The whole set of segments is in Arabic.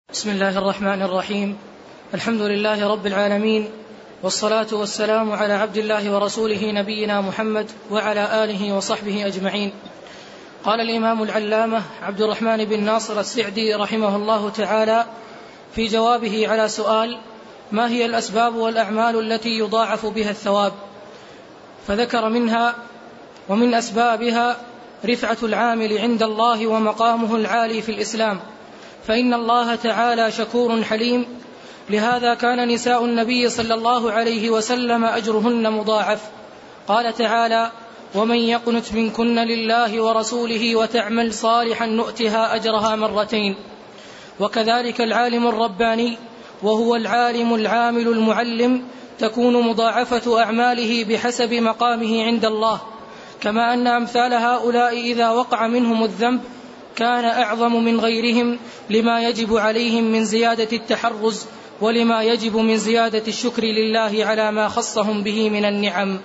بسم الله الرحمن الرحيم. الحمد لله رب العالمين، والصلاة والسلام على عبد الله ورسوله نبينا محمد وعلى آله وصحبه أجمعين. قال الإمام العلامة عبد الرحمن بن ناصر السعدي رحمه الله تعالى في جوابه على سؤال ما هي الأسباب والأعمال التي يضاعف بها الثواب، فذكر منها: ومن أسبابها رفعة العامل عند الله ومقامه العالي في الإسلام، فإن الله تعالى شكور حليم، لهذا كان نساء النبي صلى الله عليه وسلم أجرهن مضاعف. قال تعالى: ومن يقنت منكن لله ورسوله وتعمل صالحا نؤتها أجرها مرتين. وكذلك العالم الرباني، وهو العالم العامل المعلم، تكون مضاعفة أعماله بحسب مقامه عند الله، كما أن أمثال هؤلاء إذا وقع منهم الذنب كان أعظم من غيرهم لما يجب عليهم من زيادة التحرز، ولما يجب من زيادة الشكر لله على ما خصهم به من النعم.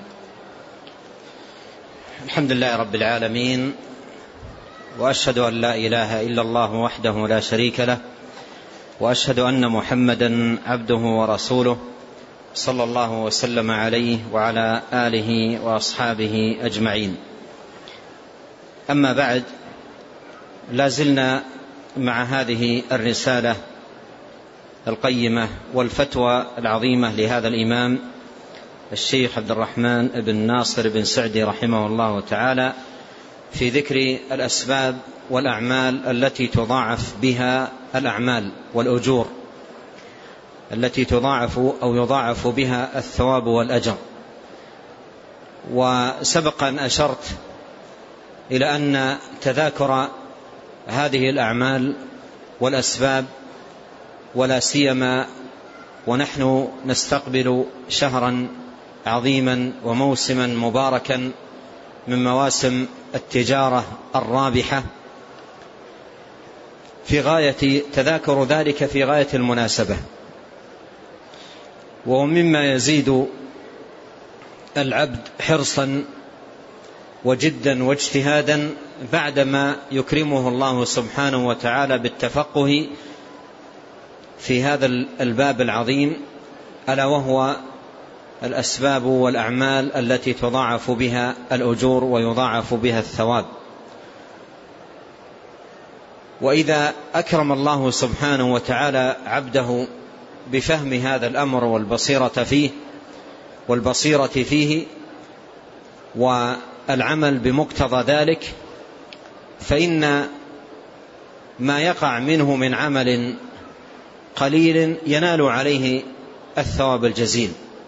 الحمد لله رب العالمين، وأشهد أن لا إله إلا الله وحده لا شريك له، وأشهد أن محمدا عبده ورسوله، صلى الله وسلم عليه وعلى آله وأصحابه أجمعين. أما بعد، لازلنا مع هذه الرسالة القيمة والفتوى العظيمة لهذا الإمام الشيخ عبد الرحمن بن ناصر بن سعدي رحمه الله تعالى في ذكر الأسباب والأعمال التي تضاعف بها الأعمال والأجور، التي تضاعف أو يضاعف بها الثواب والأجر. وسبق أن أشرت إلى أن تذاكر هذه الأعمال والأسباب، ولا سيما ونحن نستقبل شهرا عظيما وموسما مباركا من مواسم التجارة الرابحة، في غاية تذاكر ذلك في غاية المناسبة، ومما يزيد العبد حرصا وجدا واجتهادا بعدما يكرمه الله سبحانه وتعالى بالتفقه في هذا الباب العظيم، ألا وهو الأسباب والأعمال التي تضاعف بها الأجور ويضاعف بها الثواب. وإذا أكرم الله سبحانه وتعالى عبده بفهم هذا الأمر والبصيرة فيه والعمل بمقتضى ذلك، فإن ما يقع منه من عمل قليل ينال عليه الثواب الجزيل،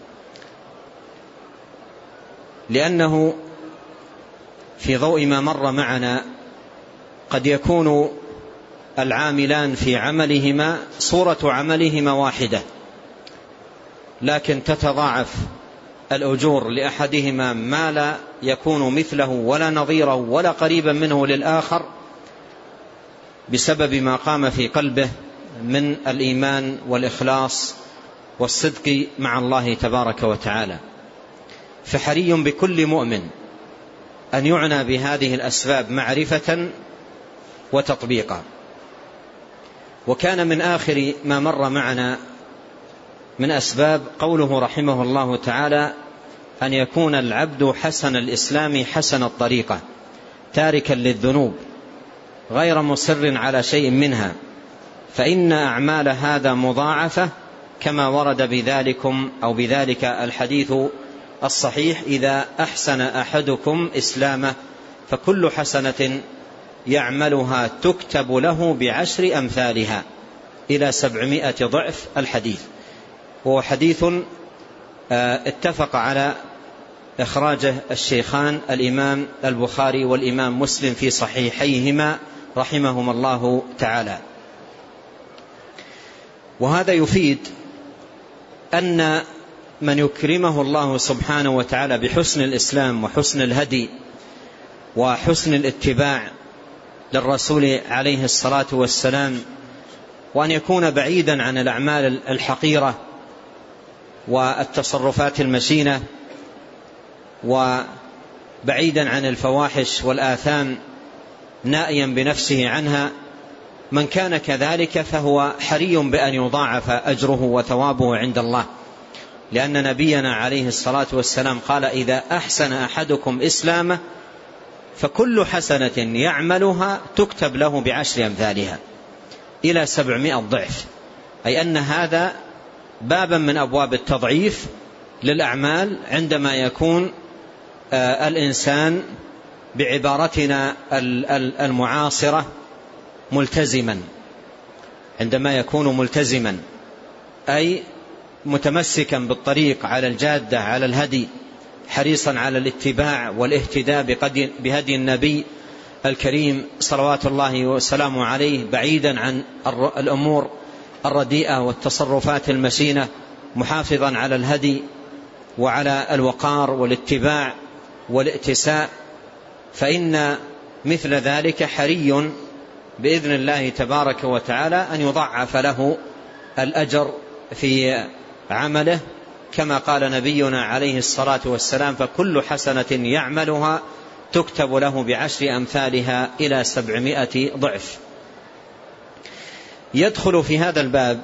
لأنه في ضوء ما مر معنا قد يكون العاملان في عملهما صورة عملهما واحدة، لكن تتضاعف الأجور لأحدهما ما لا يكون مثله ولا نظيره ولا قريبا منه للآخر، بسبب ما قام في قلبه من الإيمان والإخلاص والصدق مع الله تبارك وتعالى. فحري بكل مؤمن أن يعنى بهذه الأسباب معرفة وتطبيقا. وكان من آخر ما مر معنا من أسباب قوله رحمه الله تعالى: أن يكون العبد حسن الإسلام حسن الطريقة، تاركا للذنوب غير مصر على شيء منها، فإن أعمال هذا مضاعفة، كما ورد بذلك الحديث الصحيح: إذا أحسن أحدكم إسلامه فكل حسنة يعملها تكتب له ب10 أمثالها إلى 700 ضعف الحديث. وهو حديث اتفق على إخراجه الشيخان الإمام البخاري والإمام مسلم في صحيحيهما رحمهما الله تعالى. وهذا يفيد أن من يكرمه الله سبحانه وتعالى بحسن الإسلام وحسن الهدي وحسن الاتباع للرسول عليه الصلاة والسلام، وأن يكون بعيدا عن الأعمال الحقيرة والتصرفات المشينة، وبعيدا عن الفواحش والآثام، نائيا بنفسه عنها، من كان كذلك فهو حري بأن يضاعف أجره وثوابه عند الله، لأن نبينا عليه الصلاة والسلام قال: إذا أحسن أحدكم إسلامه فكل حسنة يعملها تكتب له ب10 أمثالها إلى 700 ضعف. أي أن هذا بابا من أبواب التضعيف للأعمال عندما يكون الإنسان بعبارتنا المعاصرة ملتزما، عندما يكون ملتزما أي متمسكا بالطريق على الجادة على الهدي، حريصا على الاتباع والاهتداء بهدي النبي الكريم صلوات الله وسلامه عليه، بعيدا عن الأمور الرديئة والتصرفات المشينة، محافظا على الهدي وعلى الوقار والاتباع والائتساء، فإن مثل ذلك حري بإذن الله تبارك وتعالى أن يضعف له الأجر في عمله، كما قال نبينا عليه الصلاة والسلام: فكل حسنة يعملها تكتب له ب10 أمثالها إلى 700 ضعف. يدخل في هذا الباب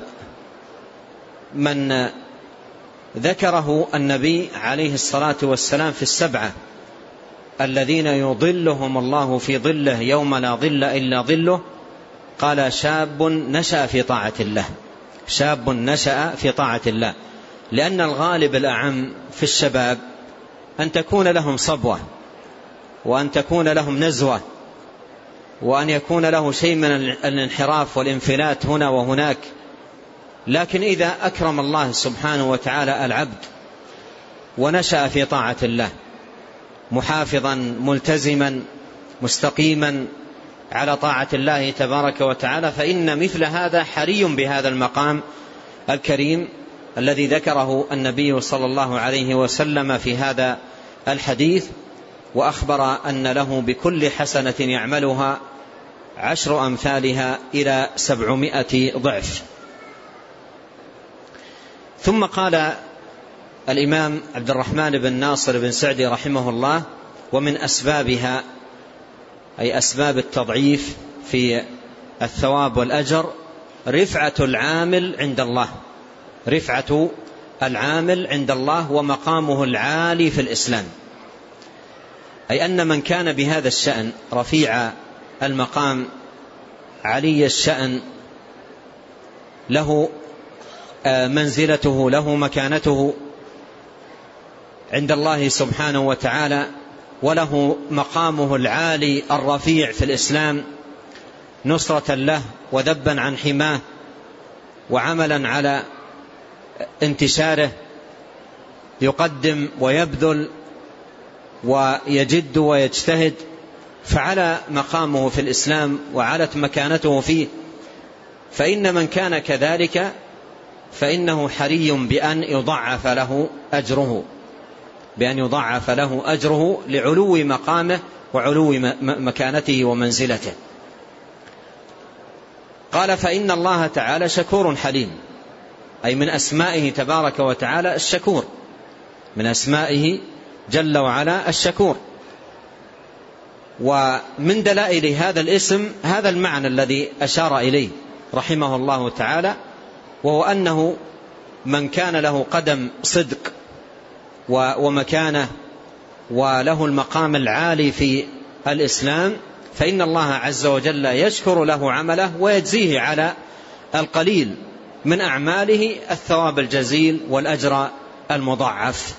من ذكره النبي عليه الصلاة والسلام في 7 الذين يظلهم الله في ظله يوم لا ظل إلا ظله. قال: شاب نشأ في طاعة الله، شاب نشأ في طاعة الله، لأن الغالب الأعم في الشباب أن تكون لهم صبوة، وأن تكون لهم نزوة، وأن يكون له شيء من الانحراف والانفلات هنا وهناك. لكن إذا أكرم الله سبحانه وتعالى العبد ونشأ في طاعة الله محافظا ملتزما مستقيما على طاعة الله تبارك وتعالى، فإن مثل هذا حري بهذا المقام الكريم الذي ذكره النبي صلى الله عليه وسلم في هذا الحديث، وأخبر أن له بكل حسنة يعملها 10 أمثالها إلى 700 ضعف. ثم قال الإمام عبد الرحمن بن ناصر بن سعدي رحمه الله: ومن أسبابها، أي أسباب التضعيف في الثواب والأجر، رفعة العامل عند الله، رفعة العامل عند الله ومقامه العالي في الإسلام. أي أن من كان بهذا الشأن رفيع المقام علي الشأن، له منزلته، له مكانته عند الله سبحانه وتعالى، وله مقامه العالي الرفيع في الإسلام، نصرة له وذبا عن حماه وعملا على انتشاره، يقدم ويبذل ويجد ويجتهد، فعلى مقامه في الإسلام وعلت مكانته فيه. فإن من كان كذلك فإنه حري بأن يضعف له أجره، بأن يضعف له أجره لعلو مقامه وعلو مكانته ومنزلته. قال: فإن الله تعالى شكور حليم، أي من أسمائه تبارك وتعالى الشكور، من أسمائه جل وعلا الشكور. ومن دلائل هذا الاسم هذا المعنى الذي أشار إليه رحمه الله تعالى، وهو أنه من كان له قدم صدق ومكانه وله المقام العالي في الإسلام، فإن الله عز وجل يشكر له عمله ويجزيه على القليل من أعماله الثواب الجزيل والأجر المضاعف.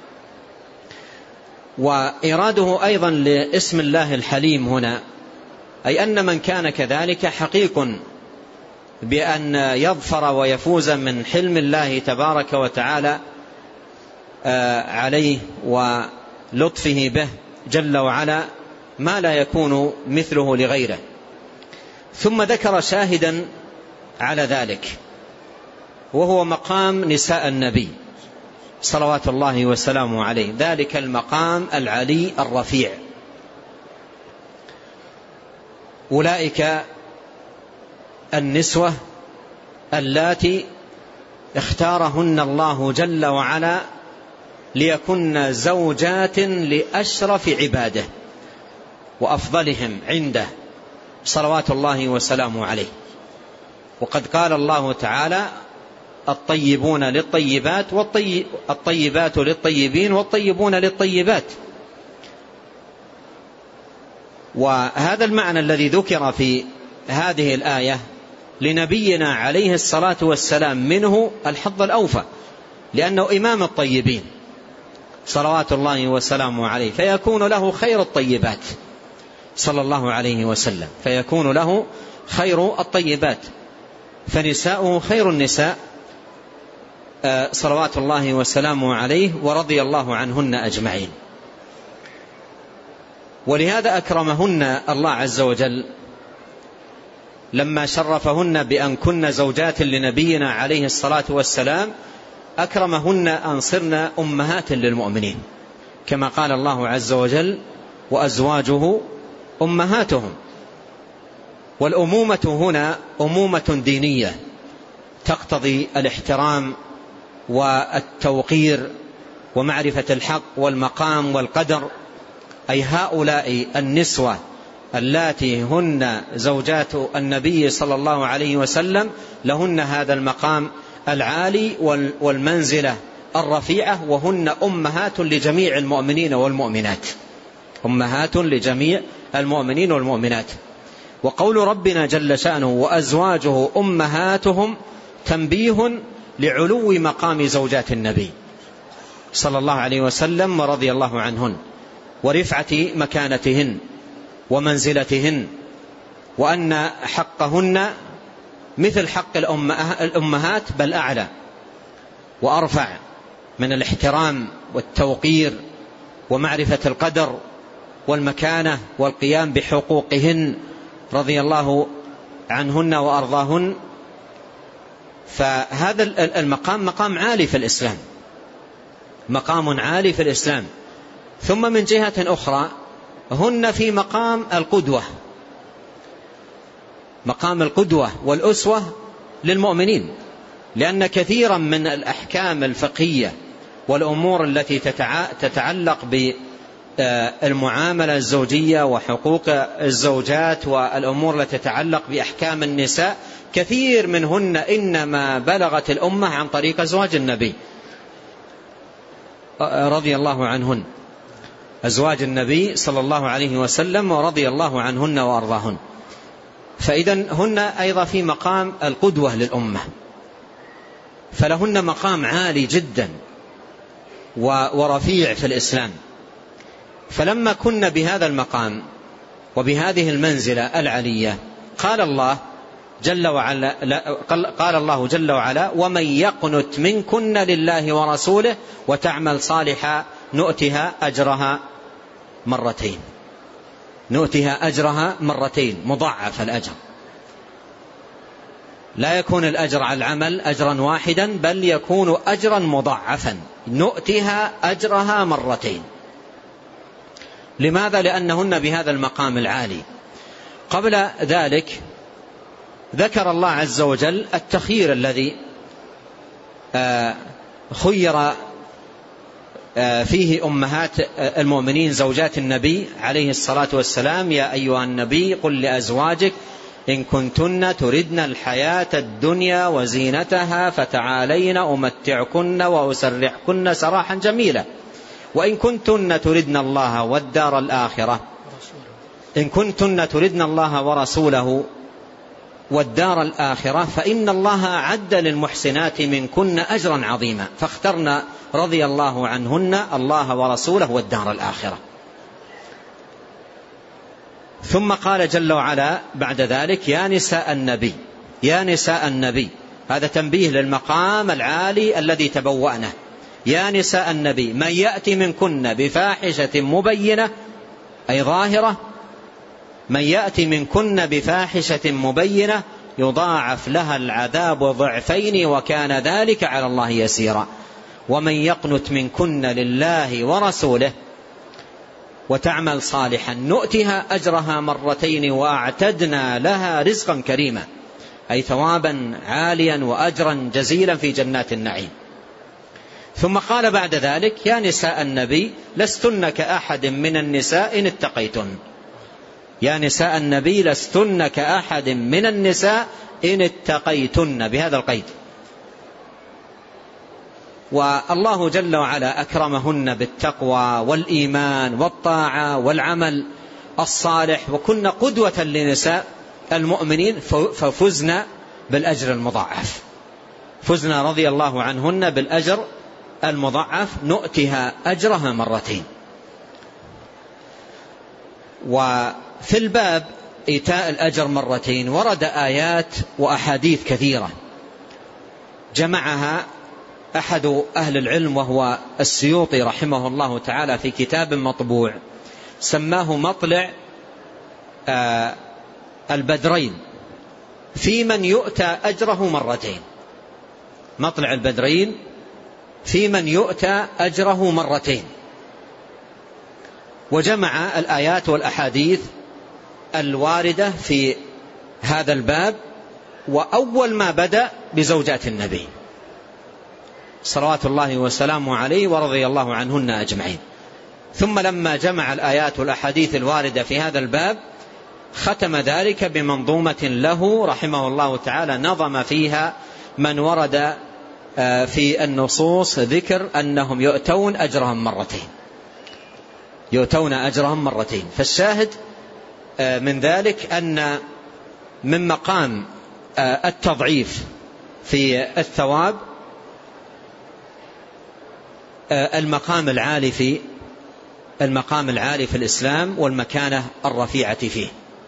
وإراده أيضا لاسم الله الحليم هنا، أي أن من كان كذلك حقيق بأن يظفر ويفوز من حلم الله تبارك وتعالى عليه ولطفه به جل وعلا ما لا يكون مثله لغيره. ثم ذكر شاهدا على ذلك، وهو مقام نساء النبي صلوات الله وسلامه عليه، ذلك المقام العلي الرفيع. أولئك النسوة اللاتي اختارهن الله جل وعلا ليكن زوجات لأشرف عباده وأفضلهم عنده صلوات الله وسلامه عليه. وقد قال الله تعالى: الطيبون للطيبات الطيبات للطيبين والطيبون للطيبات. وهذا المعنى الذي ذكر في هذه الآية لنبينا عليه الصلاة والسلام منه الحظ الأوفى، لأنه إمام الطيبين صلوات الله وسلامه عليه، فيكون له خير الطيبات صلى الله عليه وسلم، فيكون له خير الطيبات، فنساؤه خير النساء صلوات الله وسلامه عليه، ورضي الله عنهن أجمعين. ولهذا أكرمهن الله عز وجل لما شرفهن بأن كن زوجات لنبينا عليه الصلاة والسلام، أكرمهن أن صرن أمهات للمؤمنين، كما قال الله عز وجل: وأزواجه أمهاتهم. والأمومة هنا أمومة دينية تقتضي الاحترام والتوقير ومعرفة الحق والمقام والقدر، أي هؤلاء النسوة اللاتي هن زوجات النبي صلى الله عليه وسلم لهن هذا المقام العالي والمنزلة الرفيعة، وهن أمهات لجميع المؤمنين والمؤمنات، أمهات لجميع المؤمنين والمؤمنات. وقول ربنا جل شأنه: وأزواجه أمهاتهم، تنبيه لعلو مقام زوجات النبي صلى الله عليه وسلم ورضي الله عنهن، ورفعة مكانتهن ومنزلتهن، وأن حقهن مثل حق الأمهات بل أعلى وأرفع من الاحترام والتوقير ومعرفة القدر والمكانة والقيام بحقوقهن رضي الله عنهن وأرضاهن. فهذا المقام مقام عالي في الإسلام، مقام عالي في الإسلام. ثم من جهة أخرى هن في مقام القدوة، مقام القدوة والأسوة للمؤمنين، لأن كثيرا من الأحكام الفقهية والأمور التي تتعلق بالمعاملة الزوجية وحقوق الزوجات والأمور التي تتعلق بأحكام النساء، كثير منهن إنما بلغت الأمة عن طريق أزواج النبي رضي الله عنهن، أزواج النبي صلى الله عليه وسلم ورضي الله عنهن وأرضاهن. فإذن هن أيضا في مقام القدوة للأمة، فلهن مقام عالي جدا ورفيع في الإسلام. فلما كن بهذا المقام وبهذه المنزلة العلية، قال الله جل وعلا: ومن يقنت منكن لله ورسوله وتعمل صالحا نؤتها أجرها مرتين، نؤتها أجرها مرتين، مضاعف الأجر، لا يكون الأجر على العمل أجرا واحدا، بل يكون أجرا مضاعفا، نؤتها أجرها مرتين. لماذا؟ لأنهن بهذا المقام العالي. قبل ذلك ذكر الله عز وجل التخيير الذي خير فيه أمهات المؤمنين زوجات النبي عليه الصلاة والسلام: يا أيها النبي قل لأزواجك إن كنتن تردن الحياة الدنيا وزينتها فتعالين أمتعكن وأسرحكن سراحا جميلا، وإن كنتن تردن الله والدار الآخرة، إن كنتن تردن الله ورسوله والدار الآخرة فإن الله أعد للمحسنات منكن أجرا عظيما، فاخترنا رضي الله عنهن الله ورسوله والدار الآخرة. ثم قال جل وعلا بعد ذلك: يا نساء النبي، يا نساء النبي، هذا تنبيه للمقام العالي الذي تبوأنه. يا نساء النبي من يأتي منكن بفاحشة مبينة أي ظاهرة، من يأتي منكن بفاحشة مبينة يضاعف لها العذاب ضعفين وكان ذلك على الله يسيرا. ومن يقنت منكن لله ورسوله وتعمل صالحا نؤتها أجرها مرتين وأعتدنا لها رزقا كريما، أي ثوابا عاليا وأجرا جزيلا في جنات النعيم. ثم قال بعد ذلك: يا نساء النبي لستن كأحد من النساء إن اتقيتن. يا نساء النبي لستن كأحد من النساء إن اتقيتن، بهذا القيد. والله جل وعلا أكرمهن بالتقوى والإيمان والطاعة والعمل الصالح، وكن قدوة لنساء المؤمنين، ففزنا بالأجر المضاعف، فزنا رضي الله عنهن بالأجر المضاعف، نؤتها أجرها مرتين. وفي الباب إيتاء الأجر مرتين ورد آيات وأحاديث كثيرة جمعها أحد أهل العلم وهو السيوطي رحمه الله تعالى في كتاب مطبوع سماه مطلع البدرين في من يؤتى أجره مرتين. مطلع البدرين في من يؤتى أجره مرتين، وجمع الآيات والأحاديث الواردة في هذا الباب. وأول ما بدأ بزوجات النبي صلوات الله وسلامه عليه ورضي الله عنهن أجمعين، ثم لما جمع الآيات والأحاديث الواردة في هذا الباب ختم ذلك بمنظومة له رحمه الله تعالى، نظم فيها من ورد في النصوص ذكر أنهم يؤتون أجرهم مرتين، يؤتون أجرهم مرتين. فالشاهد من ذلك أن من مقام التضعيف في الثواب المقام العالي في الإسلام والمكانة الرفيعة فيه،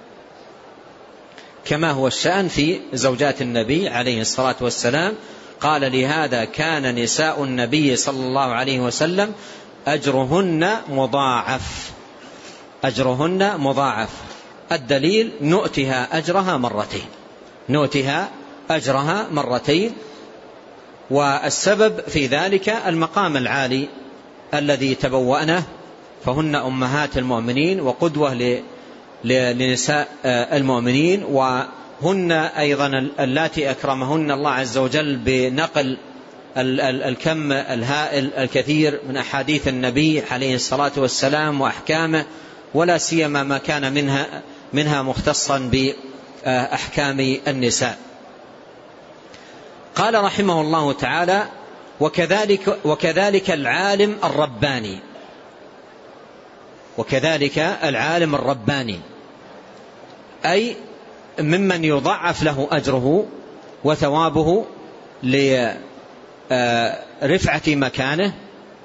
كما هو الشأن في زوجات النبي عليه الصلاة والسلام. قال لهذا كان نساء النبي صلى الله عليه وسلم أجرهن مضاعف، أجرهن مضاعف. الدليل نؤتها أجرها مرتين، نؤتها أجرها مرتين. والسبب في ذلك المقام العالي الذي تبوأنه، فهن أمهات المؤمنين وقدوة لنساء المؤمنين، وهن أيضا اللاتي أكرمهن الله عز وجل بنقل الكم الهائل الكثير من أحاديث النبي عليه الصلاة والسلام وأحكامه، ولا سيما ما كان منها مختصا بأحكام النساء. قال رحمه الله تعالى: وكذلك العالم الرباني، وكذلك العالم الرباني أي ممن يضعف له أجره وثوابه لرفعة مكانه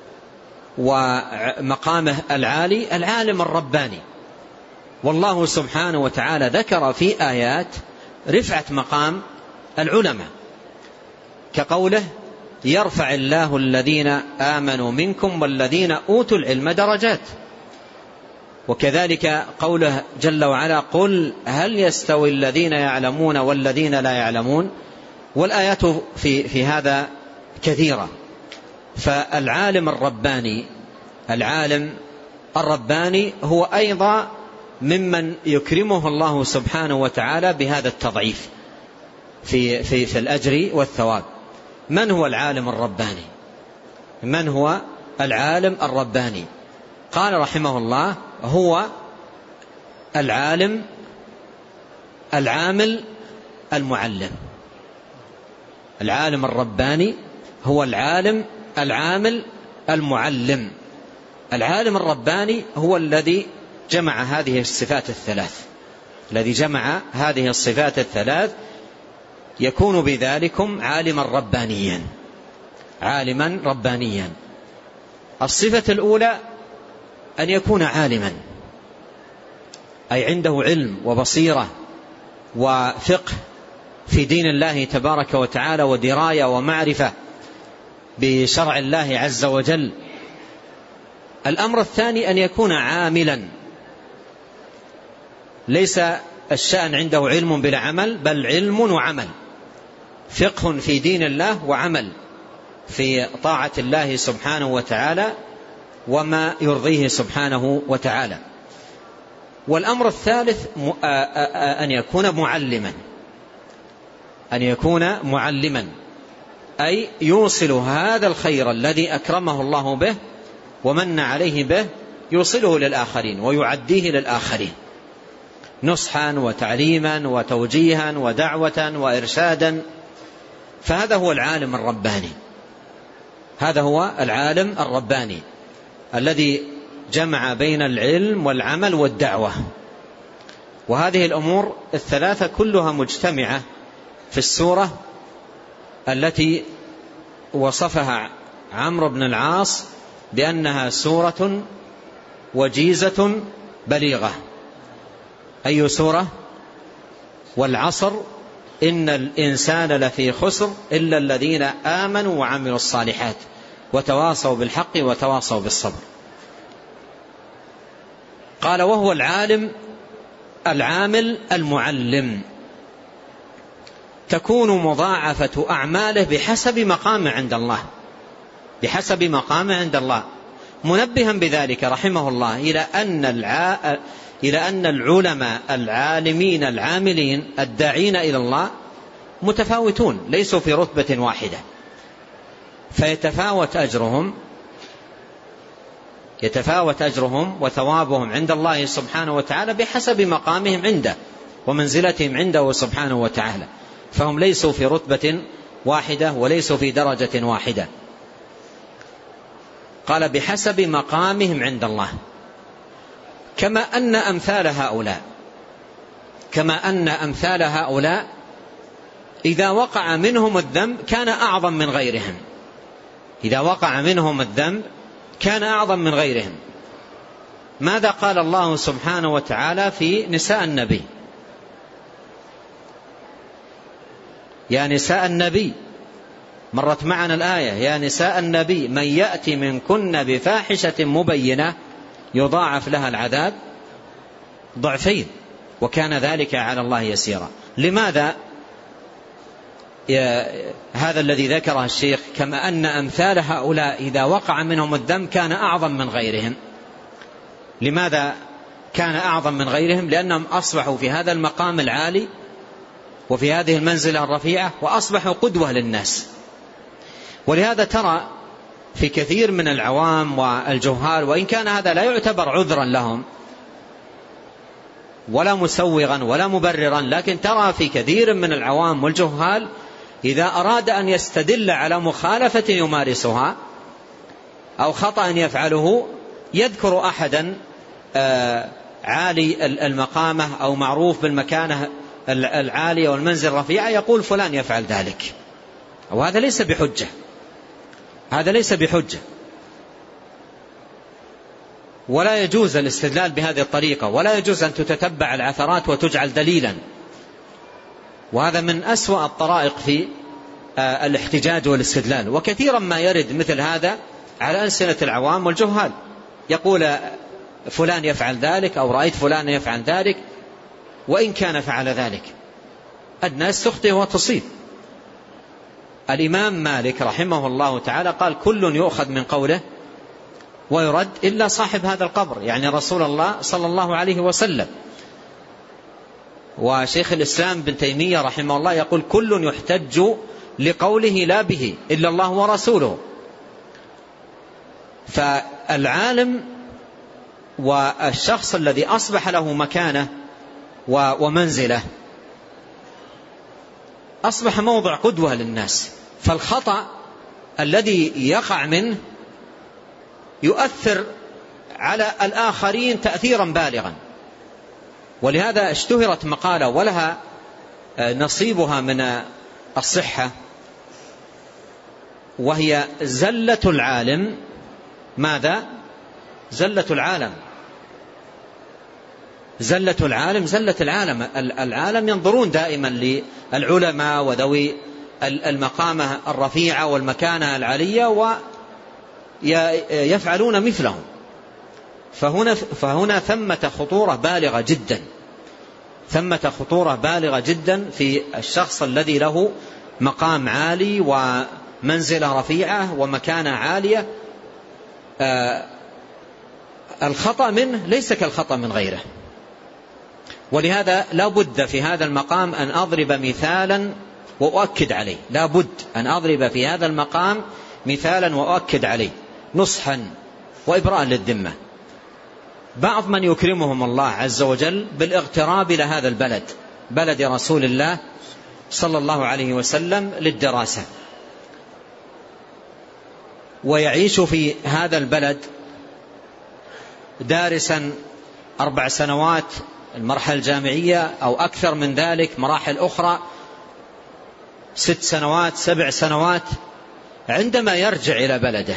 ومقامه العالي، العالم الرباني. والله سبحانه وتعالى ذكر في آيات رفعة مقام العلماء، كقوله: يرفع الله الذين آمنوا منكم والذين أوتوا العلم درجات. وكذلك قوله جل وعلا: قل هل يستوي الذين يعلمون والذين لا يعلمون. والآيات في هذا كثيرة. فالعالم الرباني، العالم الرباني هو أيضا ممن يكرمه الله سبحانه وتعالى بهذا التضعيف في الأجر والثواب. من هو العالم الرباني؟ من هو العالم الرباني؟ قال رحمه الله: هو العالم العامل المعلم. العالم الرباني هو العالم العامل المعلم. العالم الرباني هو الذي جمع هذه الصفات الثلاث، الذي جمع هذه الصفات الثلاث يكون بذلكم عالما ربانيا، عالما ربانيا. الصفة الأولى أن يكون عالما، أي عنده علم وبصيرة وفقه في دين الله تبارك وتعالى، ودراية ومعرفة بشرع الله عز وجل. الأمر الثاني أن يكون عاملا، ليس الشأن عنده علم بلا عمل، بل علم وعمل، فقه في دين الله وعمل في طاعة الله سبحانه وتعالى وما يرضيه سبحانه وتعالى. والأمر الثالث أن يكون معلما، أن يكون معلما، أي يوصل هذا الخير الذي أكرمه الله به ومن عليه به، يوصله للآخرين ويعديه للآخرين. نصحا وتعليما وتوجيها ودعوة وإرشادا. فهذا هو العالم الرباني، هذا هو العالم الرباني الذي جمع بين العلم والعمل والدعوة. وهذه الأمور الثلاثة كلها مجتمعة في السورة التي وصفها عمرو بن العاص بأنها سورة وجيزة بليغة. أي سورة؟ والعصر إن الإنسان لفي خسر إلا الذين آمنوا وعملوا الصالحات وتواصوا بالحق وتواصوا بالصبر. قال وهو العالم العامل المعلم، تكون مضاعفة أعماله بحسب مقامه عند الله، بحسب مقامه عند الله، منبها بذلك رحمه الله إلى أن العلماء العالمين العاملين الداعين إلى الله متفاوتون، ليسوا في رتبة واحدة، فيتفاوت أجرهم وثوابهم عند الله سبحانه وتعالى بحسب مقامهم عنده ومنزلتهم عنده سبحانه وتعالى، فهم ليسوا في رتبة واحدة وليسوا في درجة واحدة. قال بحسب مقامهم عند الله، كما أن أمثال هؤلاء إذا وقع منهم الذنب كان أعظم من غيرهم، إذا وقع منهم الذنب كان أعظم من غيرهم. ماذا قال الله سبحانه وتعالى في نساء النبي؟ يا نساء النبي، مرت معنا الآية، يا نساء النبي من يأتي منكن بفاحشة مبينة يضاعف لها العذاب ضعفين وكان ذلك على الله يسيرا. لماذا هذا الذي ذكره الشيخ كما أن أمثال هؤلاء إذا وقع منهم الذنب كان أعظم من غيرهم؟ لماذا كان أعظم من غيرهم؟ لأنهم أصبحوا في هذا المقام العالي وفي هذه المنزلة الرفيعة وأصبحوا قدوة للناس. ولهذا ترى في كثير من العوام والجهال، وإن كان هذا لا يعتبر عذرا لهم ولا مسوغا ولا مبررا، لكن ترى في كثير من العوام والجهال إذا أراد أن يستدل على مخالفة يمارسها أو خطأ يفعله يذكر أحدا عالي المقامة أو معروف بالمكانة العالية والمنزل الرفيعة، يقول فلان يفعل ذلك، وهذا ليس بحجة، هذا ليس بحجة، ولا يجوز الاستدلال بهذه الطريقة، ولا يجوز أن تتتبع العثرات وتجعل دليلا. وهذا من أسوأ الطرائق في الاحتجاج والاستدلال. وكثيرا ما يرد مثل هذا على ألسنة العوام والجهال، يقول فلان يفعل ذلك أو رأيت فلان يفعل ذلك، وإن كان فعل ذلك الناس تخطئ وتصيب. الإمام مالك رحمه الله تعالى قال كل يؤخذ من قوله ويرد إلا صاحب هذا القبر، يعني رسول الله صلى الله عليه وسلم. وشيخ الإسلام بن تيمية رحمه الله يقول كل يحتج لقوله لا به إلا الله ورسوله. فالعالم والشخص الذي أصبح له مكانة ومنزلة أصبح موضع قدوة للناس، فالخطأ الذي يقع منه يؤثر على الآخرين تأثيرا بالغا. ولهذا اشتهرت مقالة ولها نصيبها من الصحة، وهي زلة العالم. ماذا؟ زلة العالم، زلة العالم، زلة العالم. العالم ينظرون دائما للعلماء وذوي المقامة الرفيعة والمكانة العالية ويفعلون مثلهم. فهنا ثمة خطورة بالغة جدا، ثمة خطورة بالغة جدا في الشخص الذي له مقام عالي ومنزلة رفيعة ومكانة عالية. الخطأ منه ليس كالخطأ من غيره. ولهذا لا بد في هذا المقام أن أضرب مثالا وأؤكد عليه، لا بد أن أضرب في هذا المقام مثالا وأؤكد عليه نصحا وإبراء للذمة. بعض من يكرمهم الله عز وجل بالاغتراب إلى هذا البلد، بلد رسول الله صلى الله عليه وسلم، للدراسة، ويعيش في هذا البلد دارسا 4 سنوات المرحلة الجامعية أو أكثر من ذلك، مراحل أخرى 6 سنوات 7 سنوات. عندما يرجع إلى بلده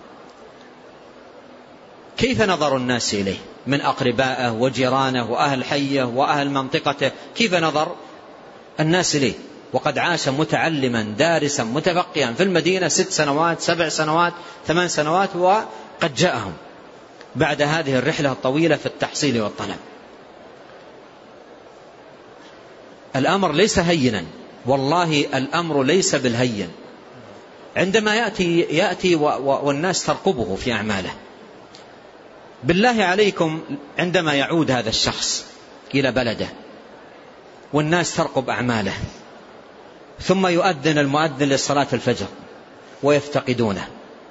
كيف نظر الناس إليه من أقربائه وجيرانه وأهل حيه وأهل منطقته؟ كيف نظر الناس إليه وقد عاش متعلما دارسا متفقيا في المدينة 6 سنوات 7 سنوات 8 سنوات، وقد جاءهم بعد هذه الرحلة الطويلة في التحصيل والطلب. الأمر ليس هينا، والله الأمر ليس بالهين. عندما يأتي والناس ترقبه في أعماله، بالله عليكم عندما يعود هذا الشخص إلى بلده والناس ترقب أعماله، ثم يؤذن المؤذن لصلاة الفجر ويفتقدونه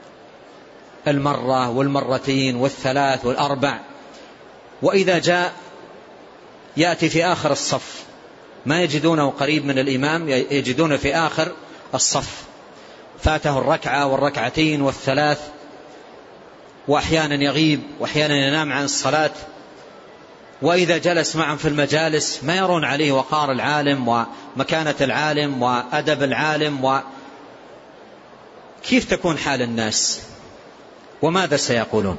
المرة والمرتين والثلاث والأربع، وإذا جاء يأتي في آخر الصف، ما يجدونه قريب من الإمام، يجدونه في آخر الصف، فاته الركعة والركعتين والثلاث، وأحيانا يغيب وأحيانا ينام عن الصلاة. وإذا جلس معهم في المجالس ما يرون عليه وقار العالم ومكانة العالم وأدب العالم. كيف تكون حال الناس وماذا سيقولون؟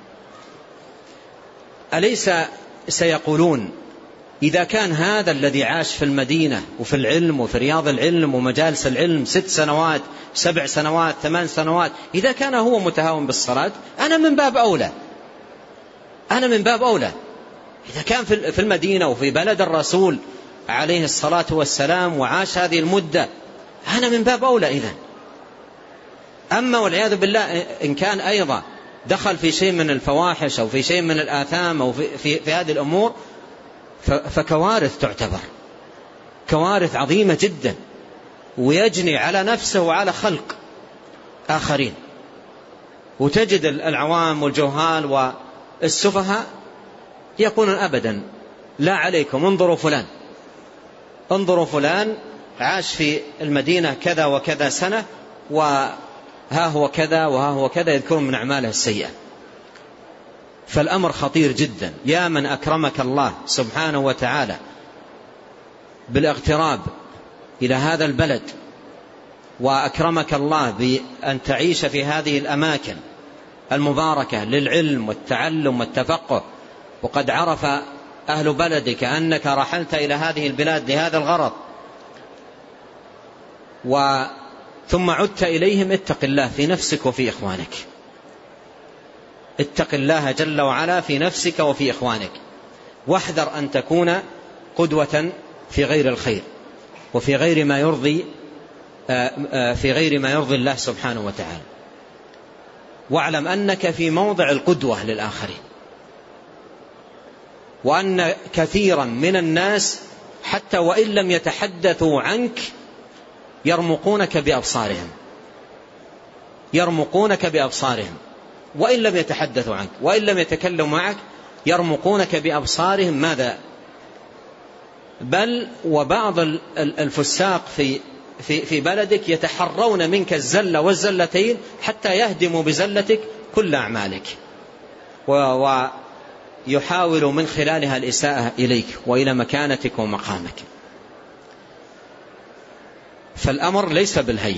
أليس سيقولون إذا كان هذا الذي عاش في المدينة وفي العلم وفي رياض العلم ومجالس العلم 6 سنوات 7 سنوات 8 سنوات، إذا كان هو متهاون بالصلاة، أنا من باب أولى، أنا من باب أولى. إذا كان في المدينة وفي بلد الرسول عليه الصلاة والسلام وعاش هذه المدة، أنا من باب أولى إذن. أما والعياذ بالله إن كان أيضا دخل في شيء من الفواحش أو في شيء من الآثام أو في هذه الأمور، فكوارث تعتبر كوارث عظيمة جدا، ويجني على نفسه وعلى خلق آخرين. وتجد العوام والجهال والسفهاء يقولون أبدا لا عليكم، انظروا فلان عاش في المدينة كذا وكذا سنة، وها هو كذا وها هو كذا، يذكرون من أعماله السيئة. فالأمر خطير جدا. يا من أكرمك الله سبحانه وتعالى بالاغتراب إلى هذا البلد، وأكرمك الله بأن تعيش في هذه الأماكن المباركة للعلم والتعلم والتفقه، وقد عرف أهل بلدك أنك رحلت إلى هذه البلاد لهذا الغرض، ثم عدت إليهم، اتق الله في نفسك وفي إخوانك، اتق الله جل وعلا في نفسك وفي إخوانك، واحذر أن تكون قدوة في غير الخير وفي غير ما يرضي الله سبحانه وتعالى. واعلم أنك في موضع القدوة للآخرين، وأن كثيرا من الناس حتى وإن لم يتحدثوا عنك يرمقونك بأبصارهم، وإن لم يتحدثوا عنك وإن لم يتكلموا معك يرمقونك بأبصارهم. ماذا؟ بل وبعض الفساق في بلدك يتحرون منك الزلة والزلتين حتى يهدموا بزلتك كل أعمالك، ويحاولوا من خلالها الإساءة إليك وإلى مكانتك ومقامك. فالأمر ليس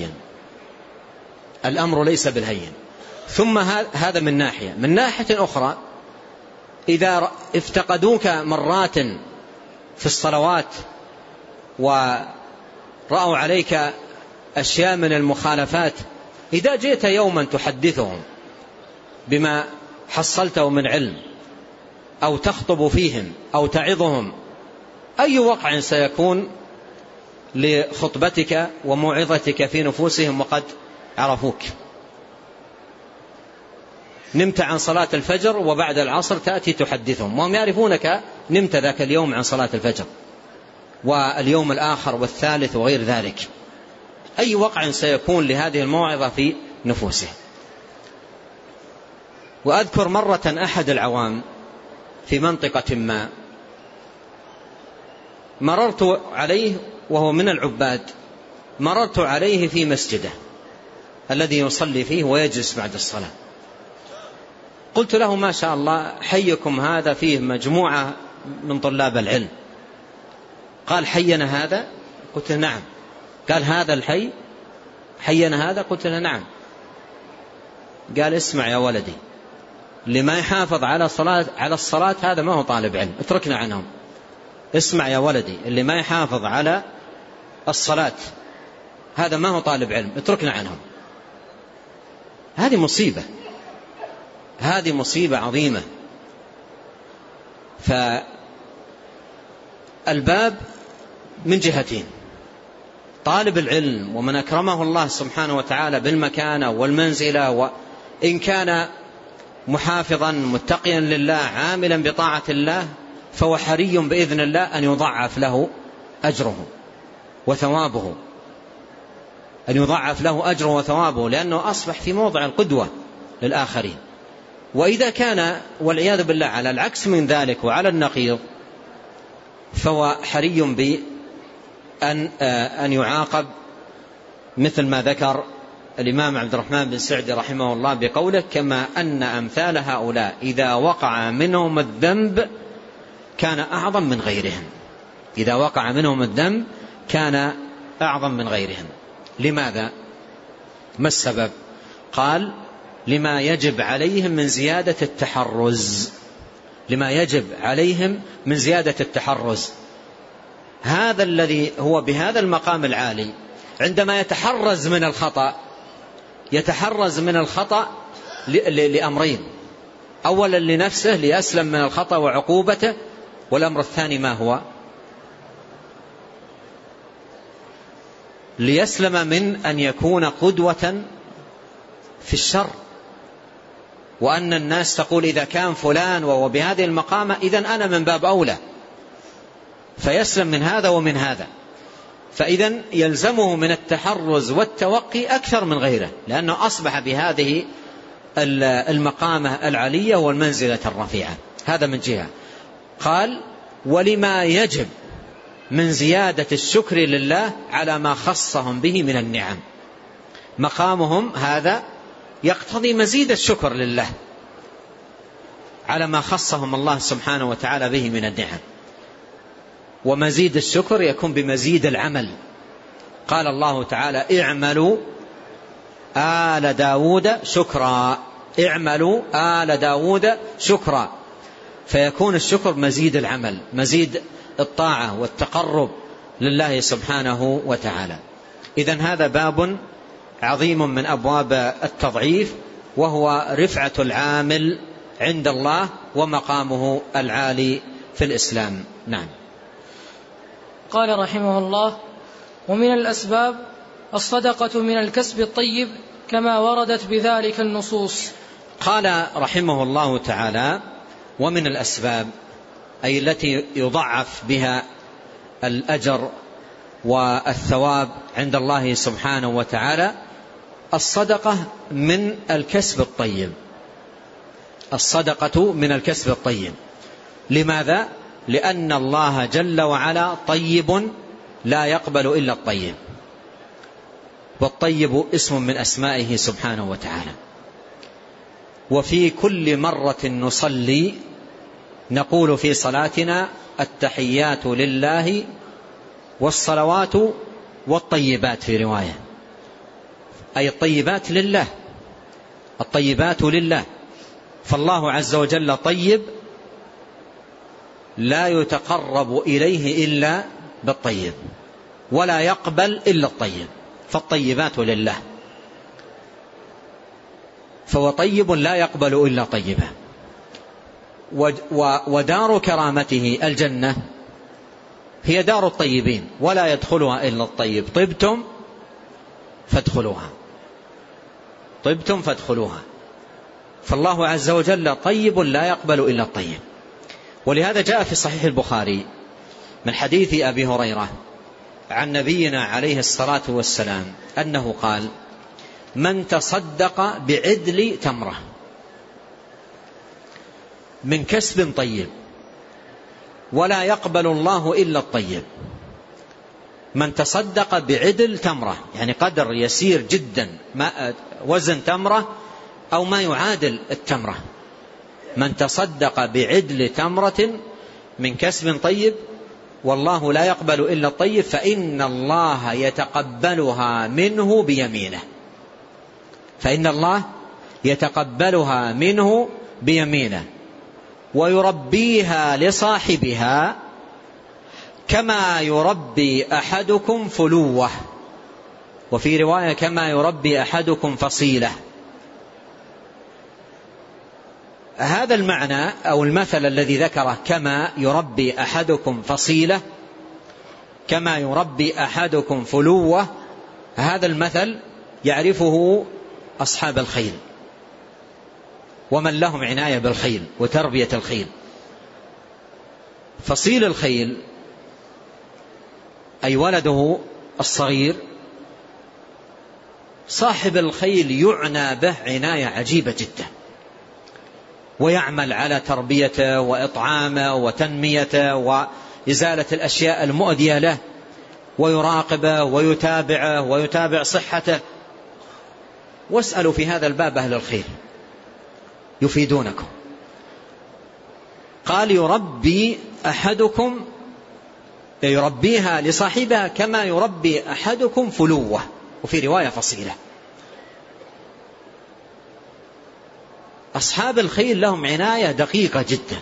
بالهين. ثم هذا من ناحية. من ناحية أخرى، إذا افتقدوك مرات في الصلوات ورأوا عليك أشياء من المخالفات، إذا جئت يوما تحدثهم بما حصلته من علم أو تخطب فيهم أو تعظهم، أي وقع سيكون لخطبتك وموعظتك في نفوسهم وقد عرفوك؟ نمت عن صلاة الفجر وبعد العصر تأتي تحدثهم، وهم يعرفونك نمت ذاك اليوم عن صلاة الفجر واليوم الآخر والثالث وغير ذلك. أي وقع سيكون لهذه الموعظة في نفوسهم؟ وأذكر مرة أحد العوام في منطقة ما، مررت عليه وهو من العباد، مررت عليه في مسجده الذي يصلي فيه ويجلس بعد الصلاة، قلت له ما شاء الله حيكم هذا فيه مجموعة من طلاب العلم. قال حينا هذا؟ قلت له نعم. قال هذا الحي حينا هذا؟ قلت له نعم. قال اسمع يا ولدي، اللي ما يحافظ على الصلاة هذا ما هو طالب علم، اتركنا عنهم. اسمع يا ولدي، اللي ما يحافظ على الصلاة هذا ما هو طالب علم، اتركنا عنهم. هذه مصيبة، هذه مصيبة عظيمة. فالباب من جهتين: طالب العلم ومن أكرمه الله سبحانه وتعالى بالمكانة والمنزلة، وإن كان محافظا متقيا لله عاملا بطاعة الله، فهو حري بإذن الله أن يضعف له أجره وثوابه، أن يضعف له أجره وثوابه، لأنه أصبح في موضع القدوة للآخرين. وإذا كان والعياذ بالله على العكس من ذلك وعلى النقيض، فهو حري بأن يعاقب، مثل ما ذكر الإمام عبد الرحمن بن سعدي رحمه الله بقوله: كما أن أمثال هؤلاء إذا وقع منهم الذنب كان أعظم من غيرهم. إذا وقع منهم الذنب كان أعظم من غيرهم. لماذا؟ ما السبب؟ قال: لما يجب عليهم من زيادة التحرز، لما يجب عليهم من زيادة التحرز. هذا الذي هو بهذا المقام العالي عندما يتحرز من الخطأ، يتحرز من الخطأ لأمرين: أولا لنفسه ليسلم من الخطأ وعقوبته، والأمر الثاني ما هو؟ ليسلم من أن يكون قدوة في الشر، وأن الناس تقول إذا كان فلان وهو بهذه المقامة إذن أنا من باب أولى، فيسلم من هذا ومن هذا. فإذن يلزمه من التحرز والتوقي أكثر من غيره، لأنه أصبح بهذه المقامة العلية والمنزلة الرفيعة. هذا من جهة. قال: ولما يجب من زيادة الشكر لله على ما خصهم به من النعم. مقامهم هذا يقتضي مزيد الشكر لله على ما خصهم الله سبحانه وتعالى به من النعم، ومزيد الشكر يكون بمزيد العمل. قال الله تعالى: اعملوا آل داود شكرا، اعملوا آل داود شكرا، فيكون الشكر مزيد العمل، مزيد الطاعة والتقرب لله سبحانه وتعالى. إذن هذا باب عظيم من أبواب التضعيف، وهو رفعة العامل عند الله ومقامه العالي في الإسلام. نعم. قال رحمه الله: ومن الأسباب الصدقة من الكسب الطيب كما وردت بذلك النصوص. قال رحمه الله تعالى: ومن الأسباب، أي التي يضعف بها الأجر والثواب عند الله سبحانه وتعالى، الصدقة من الكسب الطيب. الصدقة من الكسب الطيب. لماذا؟ لأن الله جل وعلا طيب لا يقبل إلا الطيب، والطيب اسم من أسمائه سبحانه وتعالى. وفي كل مرة نصلي نقول في صلاتنا: التحيات لله والصلوات والطيبات، في رواية، أي الطيبات لله، الطيبات لله. فالله عز وجل طيب لا يتقرب إليه إلا بالطيب، ولا يقبل إلا الطيب، فالطيبات لله. فهو طيب لا يقبل إلا طيبا. ودار كرامته الجنة هي دار الطيبين، ولا يدخلها إلا الطيب. طبتم فادخلوها، طبتم فادخلوها. فالله عز وجل طيب لا يقبل إلا الطيب. ولهذا جاء في صحيح البخاري من حديث أبي هريرة عن نبينا عليه الصلاة والسلام أنه قال: من تصدق بعدل تمرة، من كسب طيب، ولا يقبل الله إلا الطيب. من تصدق بعدل تمرة، يعني قدر يسير جدا، وزن تمرة أو ما يعادل التمرة، من تصدق بعدل تمرة من كسب طيب والله لا يقبل إلا الطيب فإن الله يتقبلها منه بيمينه، فإن الله يتقبلها منه بيمينه ويربيها لصاحبها كما يربي أحدكم فلوه، وفي رواية كما يربي أحدكم فصيلة. هذا المعنى أو المثل الذي ذكره كما يربي أحدكم فصيلة كما يربي أحدكم فلوه، هذا المثل يعرفه أصحاب الخيل ومن لهم عناية بالخيل وتربية الخيل. فصيل الخيل أي ولده الصغير، صاحب الخيل يعنى به عناية عجيبة جدا، ويعمل على تربيته وإطعامه وتنميته وإزالة الأشياء المؤذية له، ويراقبه ويتابعه ويتابع صحته. واسألوا في هذا الباب أهل الخير يفيدونكم. قال يربي أحدكم، يربيها لصاحبها كما يربي أحدكم فلوه، وفي رواية فصيلة. أصحاب الخيل لهم عناية دقيقة جدا،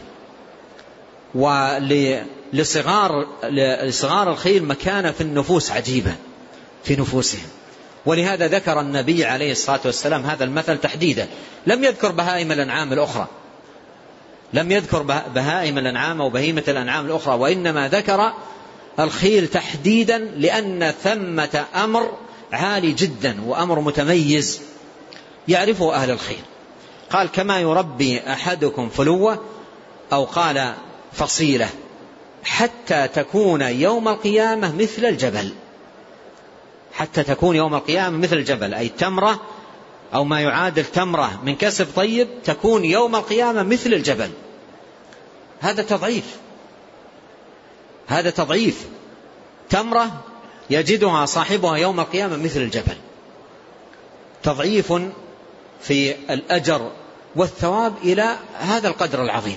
ولصغار الخيل مكانة في النفوس عجيبة في نفوسهم. ولهذا ذكر النبي عليه الصلاة والسلام هذا المثل تحديدا، لم يذكر بهائم الأنعام الأخرى، لم يذكر بهائم الأنعام وبهيمة الأنعام الأخرى، وإنما ذكر الخيل تحديدا لأن ثمة أمر عالي جدا وأمر متميز يعرفه أهل الخير. قال كما يربي أحدكم فلوة، أو قال فصيلة، حتى تكون يوم القيامة مثل الجبل، حتى تكون يوم القيامة مثل الجبل، أي تمرة أو ما يعادل تمرة من كسب طيب تكون يوم القيامة مثل الجبل. هذا تضعيف، هذا تضعيف. تمرة يجدها صاحبها يوم القيامة مثل الجبل، تضعيف في الأجر والثواب إلى هذا القدر العظيم.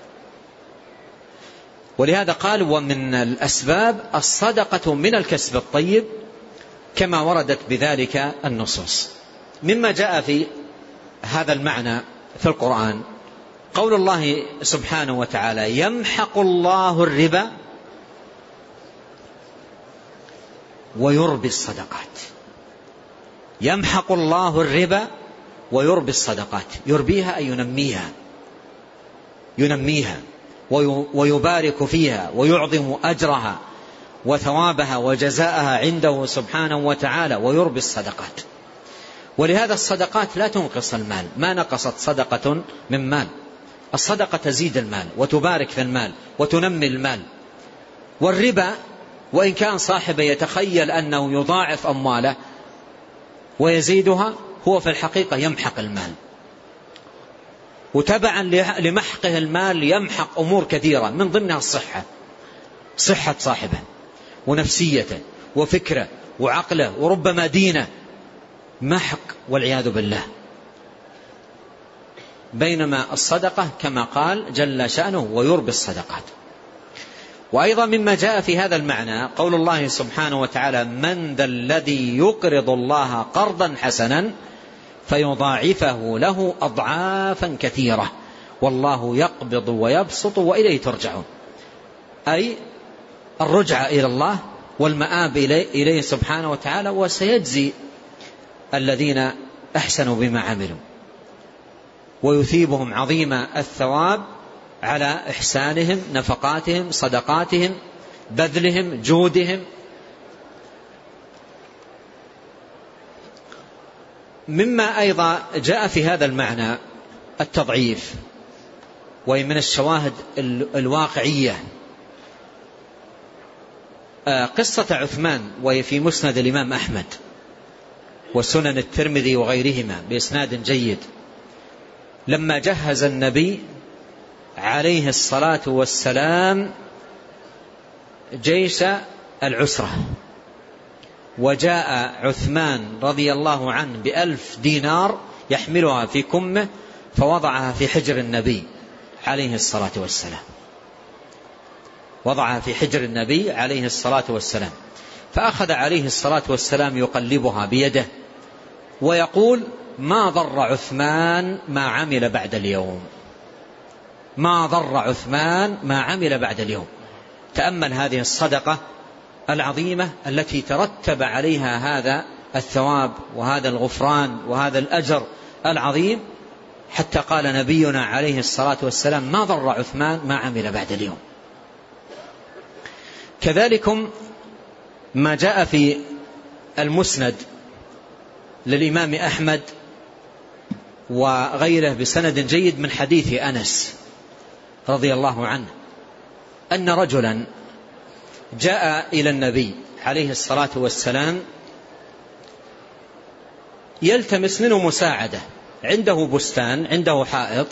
ولهذا قال ومن الأسباب الصدقة من الكسب الطيب كما وردت بذلك النصوص. مما جاء في هذا المعنى في القرآن قول الله سبحانه وتعالى يمحق الله الربا ويربي الصدقات. يمحق الله الربا ويربي الصدقات، يربيها أي ينميها ويبارك فيها ويعظم أجرها وثوابها وجزاءها عنده سبحانه وتعالى، ويربي الصدقات. ولهذا الصدقات لا تنقص المال، ما نقصت صدقة من مال. الصدقة تزيد المال وتبارك في المال وتنمي المال. والربا وإن كان صاحبه يتخيل أنه يضاعف أمواله ويزيدها، هو في الحقيقة يمحق المال، وتبعا لمحقه المال يمحق أمور كثيرة من ضمنها الصحة، صحة صاحبه ونفسيته وفكره وعقله وربما دينه، محق والعياذ بالله. بينما الصدقة كما قال جل شأنه ويربي الصدقات. وأيضا مما جاء في هذا المعنى قول الله سبحانه وتعالى من ذا الذي يقرض الله قرضا حسنا فيضاعفه له أضعافا كثيرة والله يقبض ويبسط وإليه ترجعون، أي الرجعة إلى الله والمآب إليه سبحانه وتعالى، وسيجزي الذين أحسنوا بما عملوا ويثيبهم عظيم الثواب على إحسانهم، نفقاتهم، صدقاتهم، بذلهم، جودهم. مما أيضا جاء في هذا المعنى التضعيف، وهي من الشواهد الواقعية قصة عثمان، وهي في مسند الإمام أحمد وسنن الترمذي وغيرهما بإسناد جيد. لما جهز النبي عليه الصلاة والسلام جيش العسرة، وجاء عثمان رضي الله عنه ب1,000 دينار يحملها في كمه فوضعها في حجر النبي عليه الصلاة والسلام، وضعها في حجر النبي عليه الصلاة والسلام. فأخذ عليه الصلاة والسلام يقلبها بيده ويقول: ما ضر عثمان ما عمل بعد اليوم، ما ضر عثمان ما عمل بعد اليوم. تأمل هذه الصدقة العظيمة التي ترتب عليها هذا الثواب وهذا الغفران وهذا الأجر العظيم، حتى قال نبينا عليه الصلاة والسلام: ما ضر عثمان ما عمل بعد اليوم. كذلكم ما جاء في المسند للإمام أحمد وغيره بسند جيد من حديث أنس رضي الله عنه أن رجلا جاء إلى النبي عليه الصلاة والسلام يلتمس منه مساعدة. عنده بستان، عنده حائط،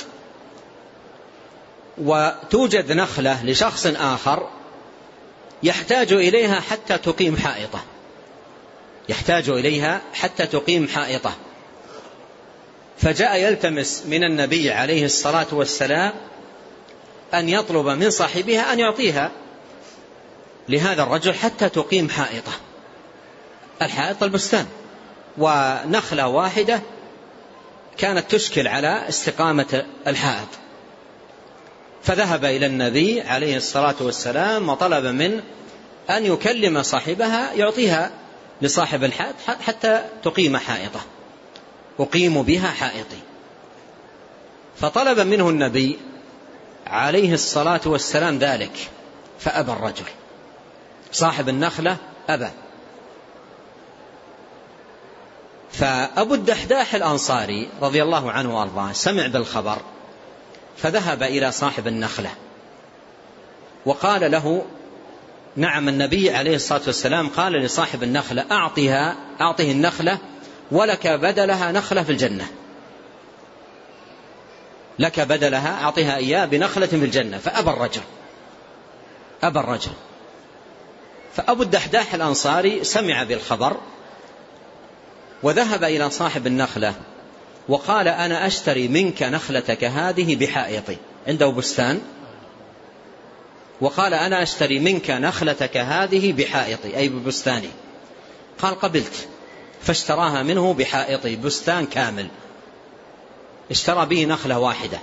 وتوجد نخلة لشخص آخر يحتاج إليها حتى تقيم حائطه، يحتاج إليها حتى تقيم حائطه. فجاء يلتمس من النبي عليه الصلاة والسلام أن يطلب من صاحبها أن يعطيها لهذا الرجل حتى تقيم حائطه. الحائط البستان، ونخلة واحدة كانت تشكل على استقامة الحائط. فذهب إلى النبي عليه الصلاة والسلام وطلب منه أن يكلم صاحبها يعطيها لصاحب الحائط حتى تقيم حائطه، أقيم بها حائطي. فطلب منه النبي عليه الصلاة والسلام ذلك، فأبى الرجل صاحب النخلة، أبى. فأبو الدحداح الأنصاري رضي الله عنه وأرضاه سمع بالخبر، فذهب إلى صاحب النخلة وقال له: نعم، النبي عليه الصلاة والسلام قال لصاحب النخلة: أعطه النخلة ولك بدلها نخلة في الجنة، لك بدلها، أعطيها إياه بنخلة في الجنة. فأبى الرجل، أبى الرجل. فأبو الدحداح الأنصاري سمع بالخبر وذهب إلى صاحب النخلة وقال: أنا أشتري منك نخلتك هذه بحائطي. عنده بستان، وقال: أنا أشتري منك نخلتك هذه بحائطي، أي ببستاني. قال: قبلت. فاشتراها منه بحائطي، بستان كامل اشترى به نخلة واحدة.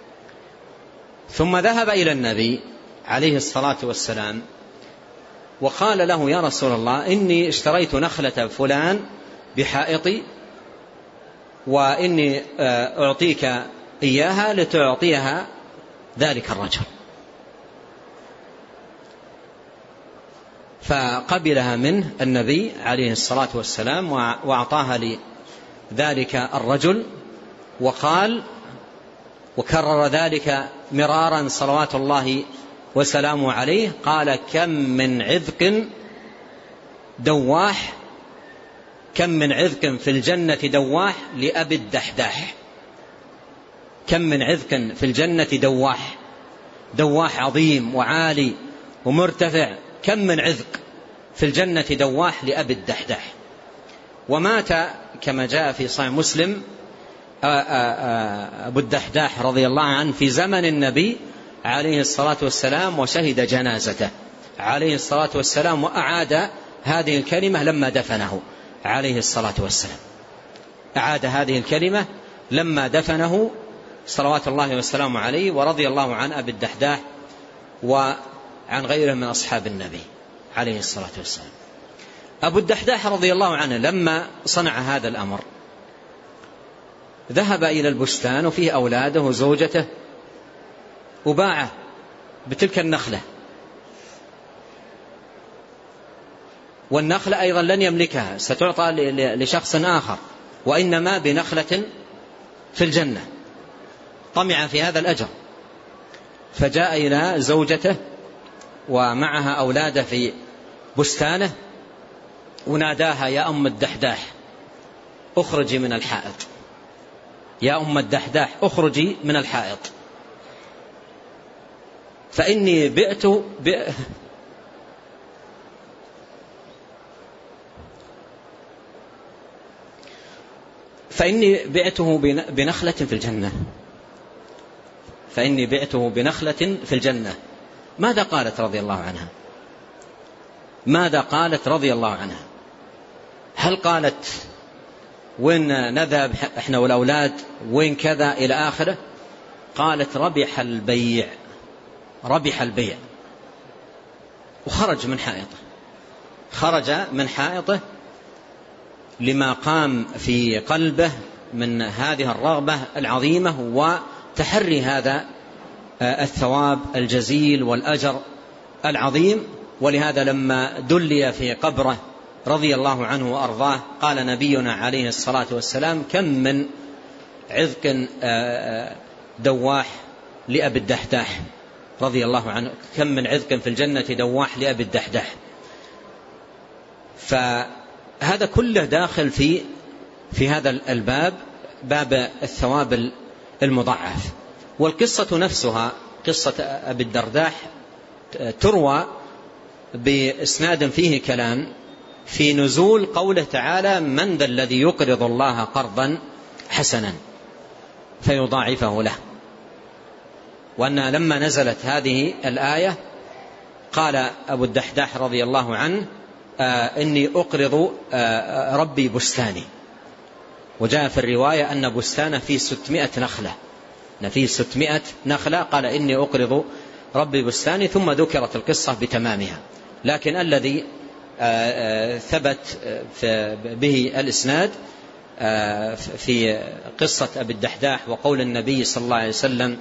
ثم ذهب إلى النبي عليه الصلاة والسلام وقال له: يا رسول الله، إني اشتريت نخلة فلان بحائطي، وإني أعطيك إياها لتعطيها ذلك الرجل. فقبلها منه النبي عليه الصلاة والسلام وأعطاها لذلك الرجل، وقال وكرر ذلك مرارا صلوات الله وسلامه عليه، قال: كم من عذق دواح، كم من عذق في الجنة دواح لأبي الدحداح. كم من عذق في الجنة دواح، دواح عظيم وعالي ومرتفع، كم من عذق في الجنة دواح لأبي الدحداح. ومات كما جاء في صحيح مسلم أبو الدحداح رضي الله عنه في زمن النبي عليه الصلاة والسلام، وشهد جنازته عليه الصلاة والسلام، وأعاد هذه الكلمة لما دفنه عليه الصلاة والسلام، أعاد هذه الكلمة لما دفنه صلوات الله والسلام عليه. ورضي الله عن أبي الدحداح وعن غيره من أصحاب النبي عليه الصلاة والسلام. أبو الدحداح رضي الله عنه لما صنع هذا الأمر ذهب إلى البستان وفيه أولاده وزوجته، وباعه بتلك النخلة، والنخلة أيضا لن يملكها، ستعطى لشخص آخر، وإنما بنخلة في الجنة، طمع في هذا الأجر. فجاء إلى زوجته ومعها أولاده في بستانه وناداها: يا أم الدحداح أخرجي من الحائط، يا أم الدحداح أخرجي من الحائط. فإني بعته بنخلة في الجنة. فإني بعته بنخلة في الجنة. ماذا قالت رضي الله عنها؟ ماذا قالت رضي الله عنها؟ هل قالت وين نذهب إحنا والأولاد، وين كذا إلى آخره؟ قالت ربح البيع، ربح البيع. وخرج من حائطه، خرج من حائطه لما قام في قلبه من هذه الرغبة العظيمة وتحري هذا الثواب الجزيل والأجر العظيم. ولهذا لما دلي في قبره رضي الله عنه وأرضاه قال نبينا عليه الصلاة والسلام: كم من عذق دواح لأبي الدحداح رضي الله عنه، كم من عذق في الجنة دواح لأبي الدحداح. فهذا كله داخل في هذا الباب، باب الثواب المضاعف. والقصة نفسها قصة أبي الدرداح تروى بإسناد فيه كلام في نزول قوله تعالى: من ذا الذي يقرض الله قرضا حسنا فيضاعفه له. وأن لما نزلت هذه الآية قال أبو الدحداح رضي الله عنه: إني أقرض ربي بستاني. وجاء في الرواية أن بستانه فيه 600 نخلة، فيه 600 نخلة. قال: إني أقرض ربي بستاني، ثم ذكرت القصة بتمامها. لكن الذي ثبت به الإسناد في قصة أبي الدحداح وقول النبي صلى الله عليه وسلم: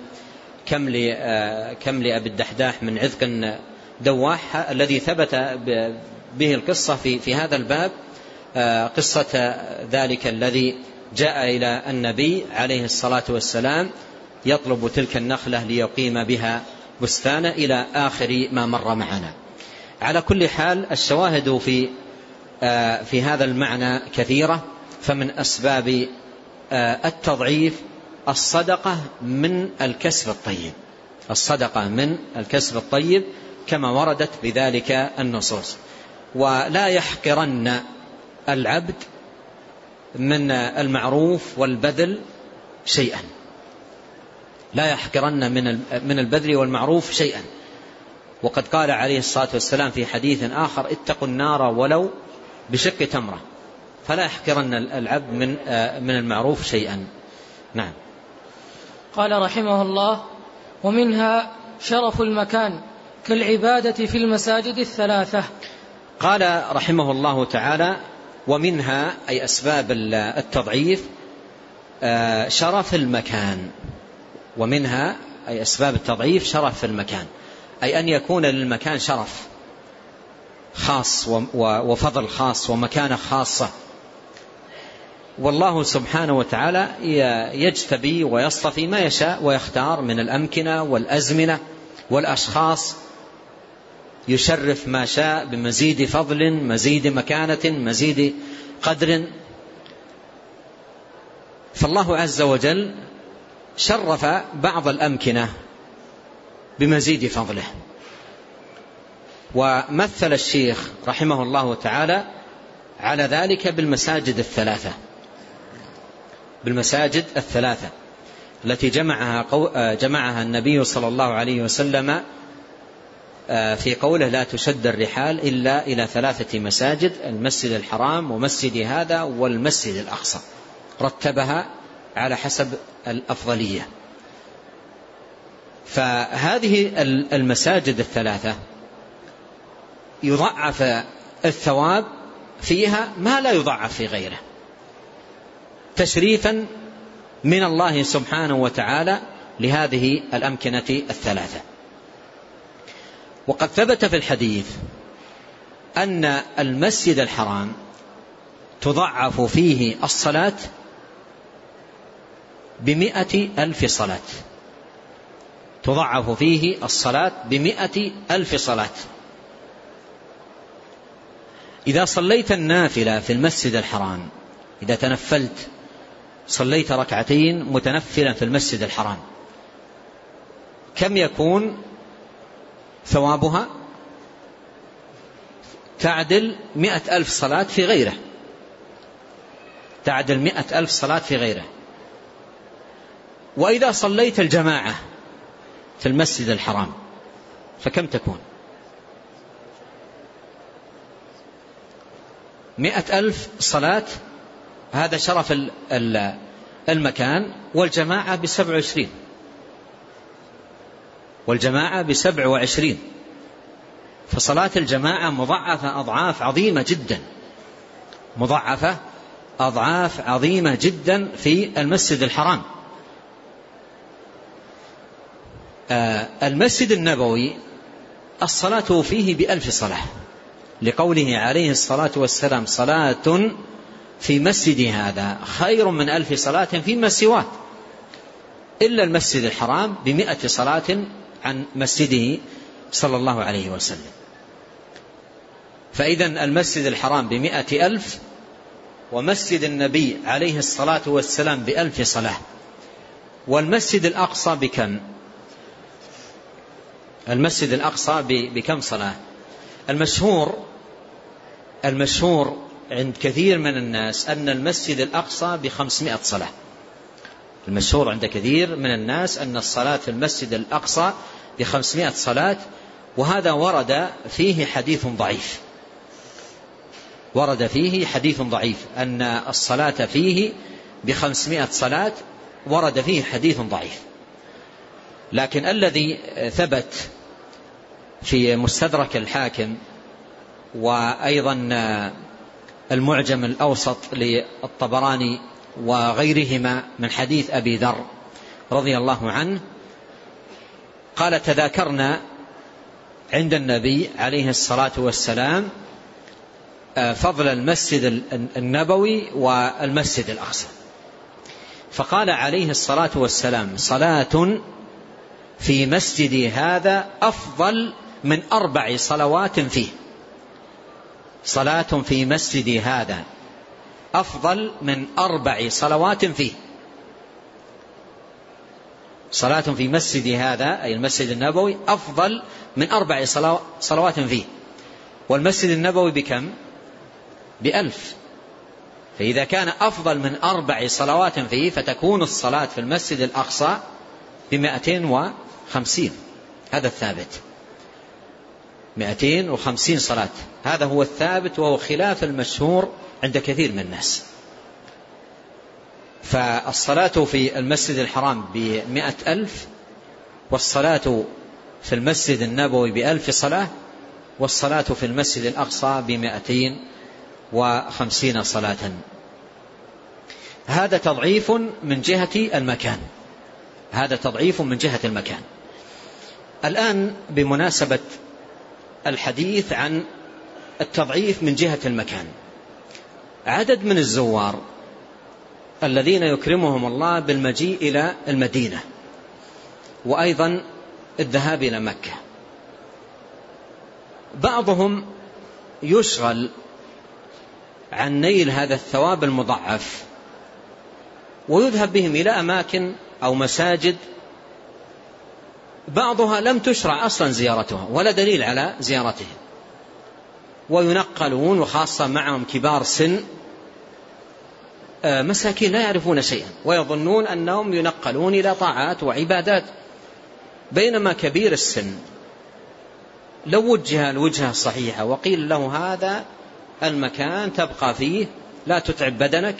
كم لأبي الدحداح من عذق دواح، الذي ثبت به القصة في هذا الباب قصة ذلك الذي جاء إلى النبي عليه الصلاة والسلام يطلب تلك النخلة ليقيم بها بستانه إلى آخر ما مر معنا. على كل حال الشواهد في هذا المعنى كثيرة. فمن أسباب التضعيف الصدقة من الكسب الطيب، الصدقة من الكسب الطيب كما وردت بذلك النصوص. ولا يحقرن العبد من المعروف والبذل شيئا، لا يحقرن من البذل والمعروف شيئا. وقد قال عليه الصلاة والسلام في حديث آخر: اتقوا النار ولو بشق تمرة. فلا يحقرن العبد من المعروف شيئا. نعم. قال رحمه الله: ومنها شرف المكان كالعبادة في المساجد الثلاثة. قال رحمه الله تعالى: ومنها أي أسباب التضعيف شرف المكان. ومنها أي أسباب التضعيف شرف المكان، أي أن يكون للمكان شرف خاص وفضل خاص ومكانة خاصة. والله سبحانه وتعالى يجتبي ويصطفي ما يشاء ويختار من الأمكنة والأزمنة والأشخاص، يشرف ما شاء بمزيد فضل، مزيد مكانة، مزيد قدر. فالله عز وجل شرف بعض الأمكنة بمزيد فضله. ومثل الشيخ رحمه الله تعالى على ذلك بالمساجد الثلاثة، بالمساجد الثلاثة التي جمعها النبي صلى الله عليه وسلم في قوله: لا تشد الرحال إلا إلى 3 مساجد: المسجد الحرام ومسجد هذا والمسجد الأقصى. رتبها على حسب الأفضلية. فهذه المساجد الثلاثة يضعف الثواب فيها ما لا يضعف في غيره، تشريفا من الله سبحانه وتعالى لهذه الأمكنة الثلاثة. وقد ثبت في الحديث أن المسجد الحرام تضعف فيه الصلاة ب100,000 صلاة، تضعف فيه الصلاة ب100,000 صلاة. إذا صليت النافلة في المسجد الحرام، إذا تنفلت صليت 2 متنفلا في المسجد الحرام، كم يكون ثوابها تعدل 100,000 صلاة في غيره، تعدل 100,000 صلاة في غيره. وإذا صليت الجماعة في المسجد الحرام فكم تكون؟ 100,000 صلاة، هذا شرف المكان. والجماعة ب27، والجماعة ب27، فصلاة الجماعة مضاعفة أضعاف عظيمة جدا، مضاعفة أضعاف عظيمة جدا في المسجد الحرام. المسجد النبوي الصلاة فيه ب1000 صلاة، لقوله عليه الصلاة والسلام: صلاة في مسجد هذا خير من 1000 صلاة فيما سواه، إلا المسجد الحرام ب100 صلاة عن مسجده صلى الله عليه وسلم. فإذا المسجد الحرام ب100,000، ومسجد النبي عليه الصلاة والسلام ب1000 صلاة. والمسجد الأقصى بكم؟ المسجد الأقصى بكم صلاة؟ المشهور عند كثير من الناس أن المسجد الأقصى ب500 صلاة. المشهور عند كثير من الناس أن الصلاة في المسجد الأقصى ب500 صلاة، وهذا ورد فيه حديث ضعيف، ورد فيه حديث ضعيف أن الصلاة فيه ب500 صلاة، ورد فيه حديث ضعيف. لكن الذي ثبت في مستدرك الحاكم وأيضا المعجم الأوسط للطبراني وغيرهما من حديث أبي ذر رضي الله عنه قال: تذاكرنا عند النبي عليه الصلاة والسلام فضل المسجد النبوي والمسجد الأقصى، فقال عليه الصلاة والسلام: صلاة في مسجدي هذا أفضل من 4 صلوات فيه. صلاة في مسجدي هذا أفضل من 4 صلوات فيه. صلاة في مسجدي هذا أي المسجد النبوي أفضل من 4 صلوات فيه. والمسجد النبوي بكم؟ ب1000. فإذا كان أفضل من 4 صلوات فيه فتكون الصلاة في المسجد الأقصى ب250. هذا الثابت، 250 صلاة، هذا هو الثابت، وهو خلاف المشهور عند كثير من الناس. فالصلاة في المسجد الحرام ب100,000، والصلاة في المسجد النبوي ب1000 صلاة، والصلاة في المسجد الأقصى ب250 صلاة. هذا تضعيف من جهة المكان، هذا تضعيف من جهة المكان. الآن بمناسبة الحديث عن التضعيف من جهة المكان، عدد من الزوار الذين يكرمهم الله بالمجيء إلى المدينة وأيضا الذهاب إلى مكة، بعضهم يشغل عن نيل هذا الثواب المضاعف ويذهب بهم إلى أماكن أو مساجد بعضها لم تشرع أصلا زيارتها ولا دليل على زيارتها، وينقلون، وخاصة معهم كبار سن، مساكين لا يعرفون شيئا ويظنون أنهم ينقلون إلى طاعات وعبادات، بينما كبير السن لو وجه الوجهة الصحيحة وقيل له هذا المكان تبقى فيه، لا تتعب بدنك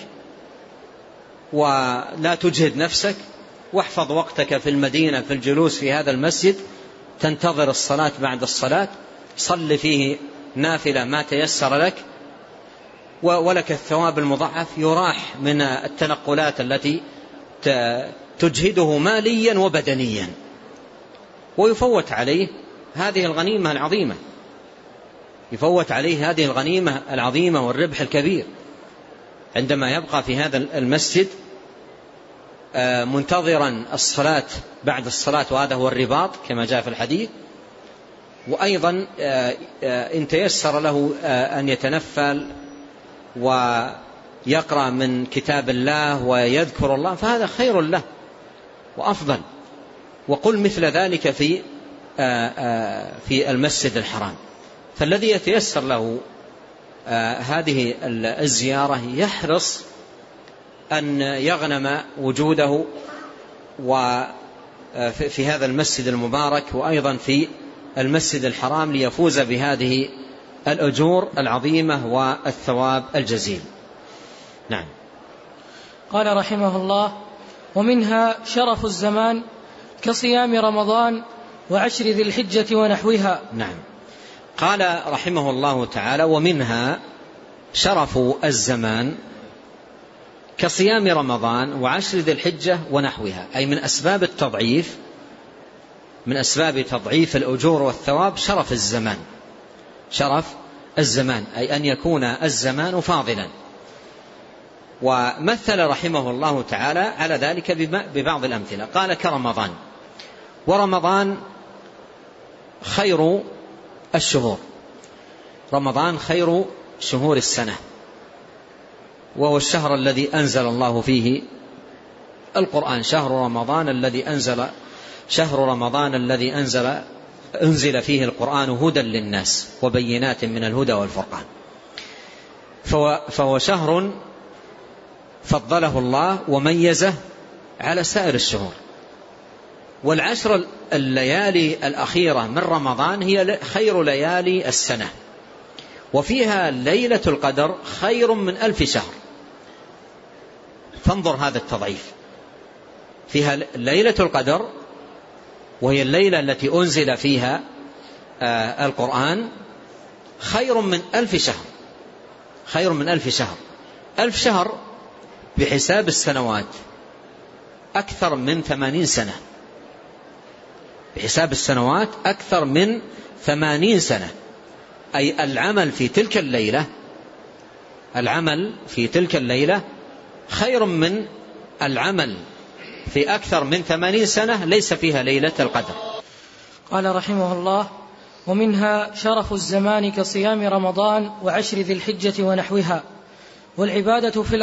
ولا تجهد نفسك، واحفظ وقتك في المدينة في الجلوس في هذا المسجد، تنتظر الصلاة بعد الصلاة، صل فيه نافلة ما تيسر لك ولك الثواب المضاعف، يراح من التنقلات التي تجهده ماليا وبدنيا، ويفوت عليه هذه الغنيمة العظيمة، يفوت عليه هذه الغنيمة العظيمة والربح الكبير عندما يبقى في هذا المسجد منتظرا الصلاة بعد الصلاة، وهذا هو الرباط كما جاء في الحديث. وأيضا إن تيسر له أن يتنفل ويقرأ من كتاب الله ويذكر الله فهذا خير له وأفضل. وقل مثل ذلك في في المسجد الحرام. فالذي يتيسر له هذه الزيارة يحرص أن يغنم وجوده وفي هذا المسجد المبارك وأيضا في المسجد الحرام ليفوز بهذه الأجور العظيمة والثواب الجزيل. نعم. قال رحمه الله: ومنها شرف الزمان كصيام رمضان وعشر ذي الحجة ونحوها. نعم. قال رحمه الله تعالى: ومنها شرف الزمان كصيام رمضان وعشر ذي الحجة ونحوها، أي من أسباب التضعيف، من أسباب تضعيف الأجور والثواب شرف الزمان. شرف الزمان أي أن يكون الزمان فاضلا. ومثل رحمه الله تعالى على ذلك ببعض الأمثلة. قال: كرمضان، ورمضان خير الشهور، رمضان خير شهور السنة، وهو الشهر الذي أنزل الله فيه القرآن، شهر رمضان الذي أنزل فيه القرآن هدى للناس وبينات من الهدى والفرقان. فهو شهر فضله الله وميزه على سائر الشهور. والعشر الليالي الأخيرة من رمضان هي خير ليالي السنة، وفيها ليلة القدر خير من 1000 شهر. فانظر هذا التضعيف، فيها ليلة القدر وهي الليلة التي أنزل فيها القرآن خير من 1000 شهر، خير من 1000 شهر. 1000 شهر بحساب السنوات أكثر من 80 سنة، بحساب السنوات أكثر من 80 سنة. أي العمل في تلك الليلة خير من العمل في أكثر من 80 سنة ليس فيها ليلة القدر. قال رحمه الله: ومنها شرف الزمان كصيام رمضان وعشر ذي الحجة ونحوها، والعبادة في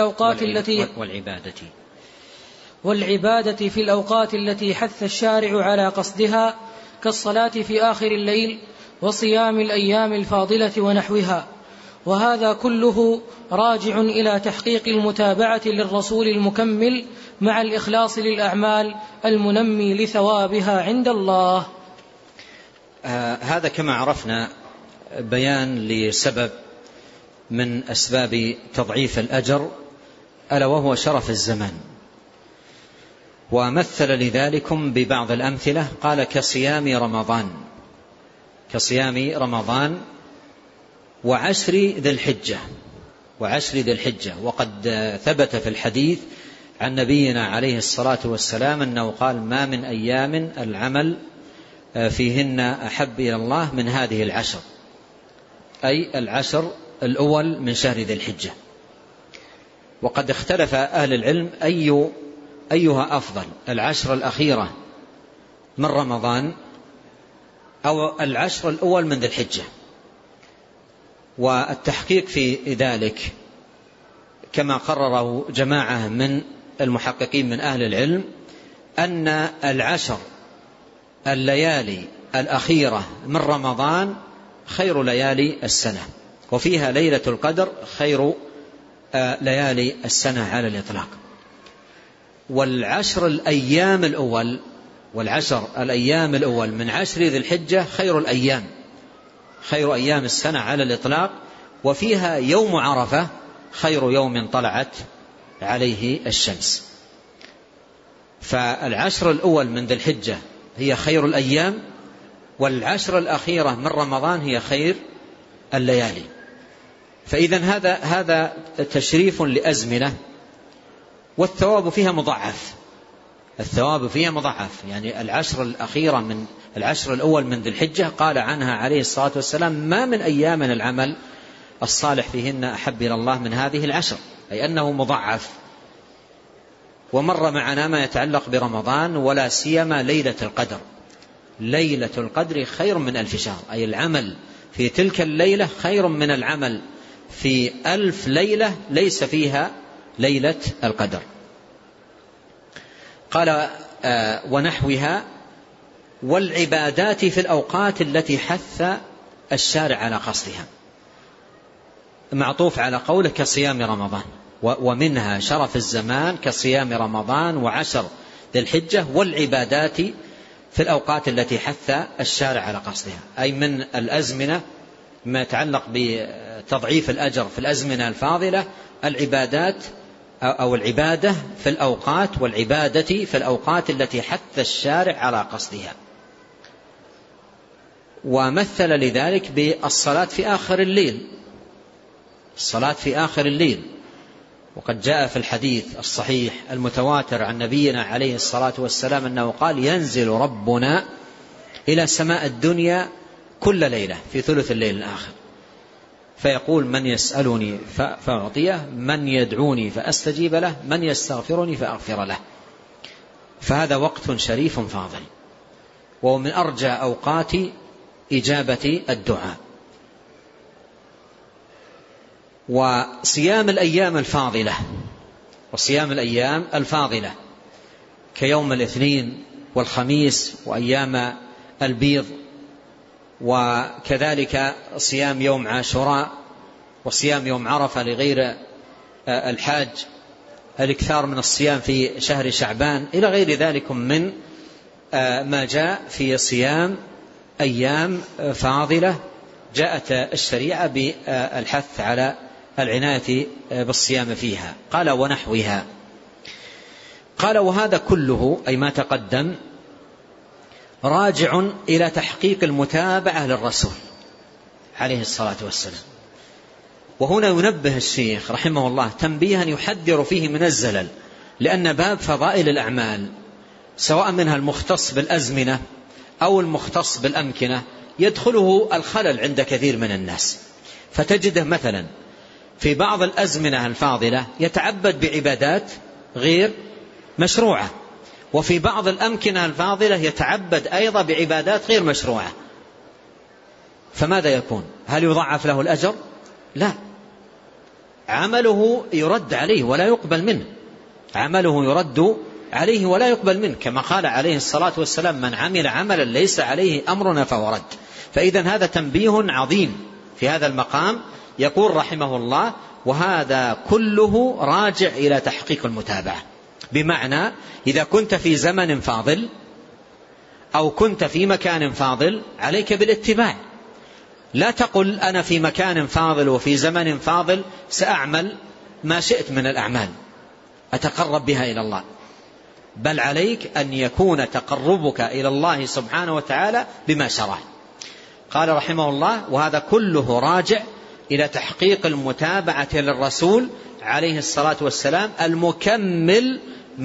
الأوقات التي حث الشارع على قصدها كالصلاة في آخر الليل وصيام الأيام الفاضلة ونحوها. وهذا كله راجع إلى تحقيق المتابعة للرسول المكمل مع الإخلاص للأعمال المنمي لثوابها عند الله. هذا كما عرفنا بيان لسبب من أسباب تضعيف الأجر، ألا وهو شرف الزمان. ومثل لذلكم ببعض الأمثلة. قال: كصيام رمضان وعشر ذي الحجة. وقد ثبت في الحديث عن نبينا عليه الصلاة والسلام أنه قال: ما من أيام العمل فيهن أحب إلى الله من هذه العشر، أي العشر الأول من شهر ذي الحجة. وقد اختلف أهل العلم أيها أفضل، العشر الأخيرة من رمضان أو العشر الأول من ذي الحجة. والتحقيق في ذلك كما قرره جماعة من المحققين من أهل العلم أن العشر الليالي الأخيرة من رمضان خير ليالي السنة، وفيها ليلة القدر خير ليالي السنة على الإطلاق. والعشر الأيام الأول من عشر ذي الحجة خير أيام السنة على الإطلاق، وفيها يوم عرفة خير يوم طلعت عليه الشمس. فالعشر الأول من ذي الحجة هي خير الأيام، والعشر الأخيرة من رمضان هي خير الليالي. فإذا هذا تشريف لأزمنة، والثواب فيها مضاعف. يعني العشر الأخيرة من العشر الأول من ذي الحجة قال عنها عليه الصلاة والسلام: ما من أيام العمل الصالح فيهن أحب إلى الله من هذه العشر، أي أنه مضاعف. ومر معنا ما يتعلق برمضان، ولا سيما ليلة القدر خير من 1000 شهر، أي العمل في تلك الليلة خير من العمل في 1000 ليلة ليس فيها ليلة القدر. قال: ونحوها، والعبادات في الأوقات التي حث الشارع على قصدها، معطوف على قوله كصيام رمضان، ومنها شرف الزمان كصيام رمضان وعشر ذي الحجة، والعبادات في الأوقات التي حث الشارع على قصدها، أي من الأزمنة ما يتعلق بتضعيف الأجر في الأزمنة الفاضلة، العبادات أو العبادة في الأوقات، والعبادة في الأوقات التي حث الشارع على قصدها. ومثل لذلك بالصلاة في آخر الليل، الصلاة في آخر الليل، وقد جاء في الحديث الصحيح المتواتر عن نبينا عليه الصلاة والسلام أنه قال: ينزل ربنا إلى سماء الدنيا كل ليلة في ثلث الليل الآخر، فيقول: من يسألني فأعطيه، من يدعوني فأستجيب له، من يستغفرني فأغفر له. فهذا وقت شريف فاضل، وهو من أرجى أوقات إجابة الدعاء. وصيام الأيام الفاضلة، وصيام الأيام الفاضلة كيوم الاثنين والخميس وأيام البيض، وكذلك صيام يوم عاشوراء وصيام يوم عرفة لغير الحاج، الاكثار من الصيام في شهر شعبان، إلى غير ذلك من ما جاء في صيام أيام فاضلة جاءت الشريعة بالحث على العناية بالصيام فيها. قال: ونحوها. قال: وهذا كله أي ما تقدم راجع إلى تحقيق المتابعة للرسول عليه الصلاة والسلام. وهنا ينبه الشيخ رحمه الله تنبيها يحذر فيه من الزلل، لأن باب فضائل الأعمال سواء منها المختص بالأزمنة أو المختص بالأمكنة يدخله الخلل عند كثير من الناس، فتجده مثلا في بعض الأزمنة الفاضلة يتعبد بعبادات غير مشروعة، وفي بعض الأمكنة الفاضلة يتعبد أيضا بعبادات غير مشروعة، فماذا يكون؟ هل يضاعف له الأجر؟ لا، عمله يرد عليه ولا يقبل منه، عمله يرد عليه ولا يقبل منه، كما قال عليه الصلاة والسلام: من عمل عملا ليس عليه أمرنا فهو رد. فإذا هذا تنبيه عظيم في هذا المقام. يقول رحمه الله: وهذا كله راجع إلى تحقيق المتابعة، بمعنى إذا كنت في زمن فاضل أو كنت في مكان فاضل عليك بالاتباع، لا تقل أنا في مكان فاضل وفي زمن فاضل سأعمل ما شئت من الأعمال أتقرب بها إلى الله، بل عليك أن يكون تقربك إلى الله سبحانه وتعالى بما شرع. قال رحمه الله: وهذا كله راجع إلى تحقيق المتابعة للرسول عليه الصلاة والسلام المكمل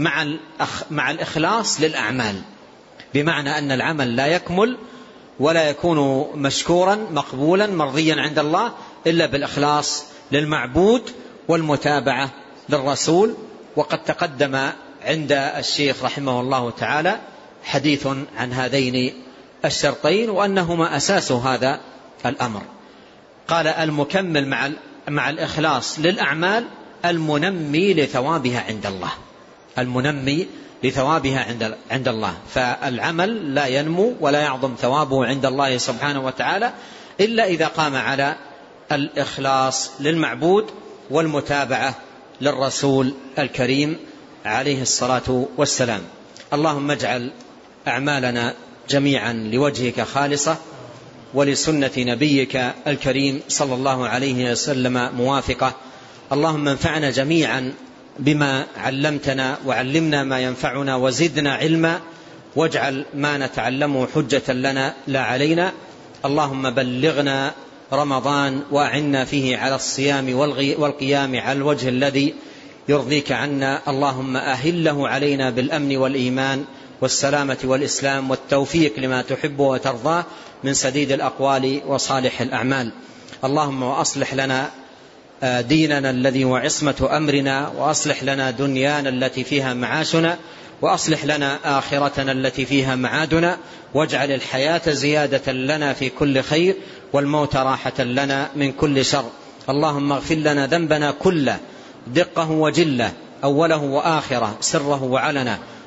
مع الإخلاص للأعمال، بمعنى أن العمل لا يكمل ولا يكون مشكورا مقبولا مرضيا عند الله إلا بالإخلاص للمعبود والمتابعة للرسول. وقد تقدم عند الشيخ رحمه الله تعالى حديث عن هذين الشرطين وأنهما أساس هذا الأمر. قال: المكمل مع الإخلاص للأعمال المنمي لثوابها عند الله، المنمي لثوابها عند الله. فالعمل لا ينمو ولا يعظم ثوابه عند الله سبحانه وتعالى إلا إذا قام على الإخلاص للمعبود والمتابعة للرسول الكريم عليه الصلاة والسلام. اللهم اجعل أعمالنا جميعا لوجهك خالصة ولسنة نبيك الكريم صلى الله عليه وسلم موافقة. اللهم انفعنا جميعا بما علمتنا وعلمنا ما ينفعنا وزدنا علما، واجعل ما نتعلمه حجة لنا لا علينا. اللهم بلغنا رمضان وأعنا فيه على الصيام والقيام على الوجه الذي يرضيك عنا. اللهم أهله علينا بالأمن والإيمان والسلامة والإسلام والتوفيق لما تحب وترضاه من سديد الأقوال وصالح الأعمال. اللهم وأصلح لنا ديننا الذي هو عصمة أمرنا، وأصلح لنا دنيانا التي فيها معاشنا، وأصلح لنا آخرتنا التي فيها معادنا، واجعل الحياة زيادة لنا في كل خير والموت راحة لنا من كل شر. اللهم اغفر لنا ذنبنا كله، دقه وجله، أوله وآخره، سره وعلنه،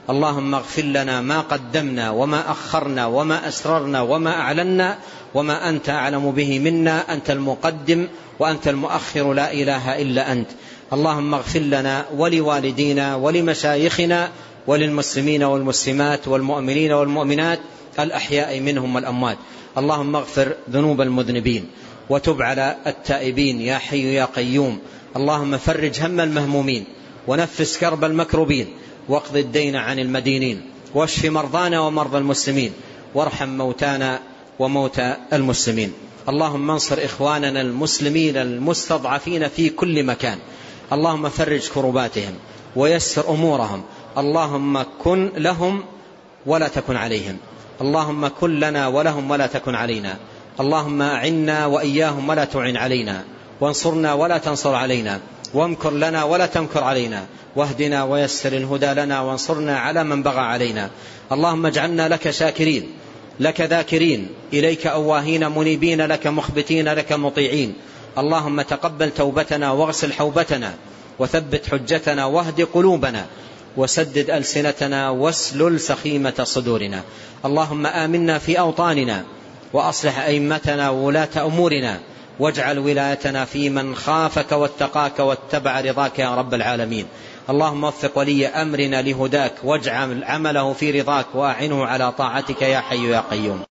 اللهم اغفر لنا ما قدمنا وما أخرنا وما أسررنا وما أعلنا وما أنت أعلم به منا، أنت المقدم وأنت المؤخر، لا إله إلا أنت. اللهم اغفر لنا ولوالدينا ولمشايخنا وللمسلمين والمسلمات والمؤمنين والمؤمنات الأحياء منهم والأموات. اللهم اغفر ذنوب المذنبين وتب على التائبين يا حي يا قيوم. اللهم فرج هم المهمومين ونفس كرب المكروبين واقض الدين عن المدينين واشف مرضانا ومرضى المسلمين وارحم موتانا وموتى المسلمين. اللهم انصر إخواننا المسلمين المستضعفين في كل مكان. اللهم فرج كرباتهم ويسر أمورهم. اللهم كن لهم ولا تكن عليهم. اللهم كن لنا ولهم ولا تكن علينا. اللهم أعنا وإياهم ولا تعن علينا، وانصرنا ولا تنصر علينا، وامكر لنا ولا تمكر علينا، واهدنا ويسر الهدى لنا، وانصرنا على من بغى علينا. اللهم اجعلنا لك شاكرين، لك ذاكرين، إليك أواهين منيبين، لك مخبتين، لك مطيعين. اللهم تقبل توبتنا واغسل حوبتنا وثبت حجتنا واهد قلوبنا وسدد ألسنتنا واسلل سخيمة صدورنا. اللهم آمنا في أوطاننا وأصلح أئمتنا وولاة أمورنا، واجعل ولايتنا في من خافك واتقاك واتبع رضاك يا رب العالمين. اللهم وفق ولي أمرنا لهداك واجعل عمله في رضاك وأعنه على طاعتك يا حي يا قيوم.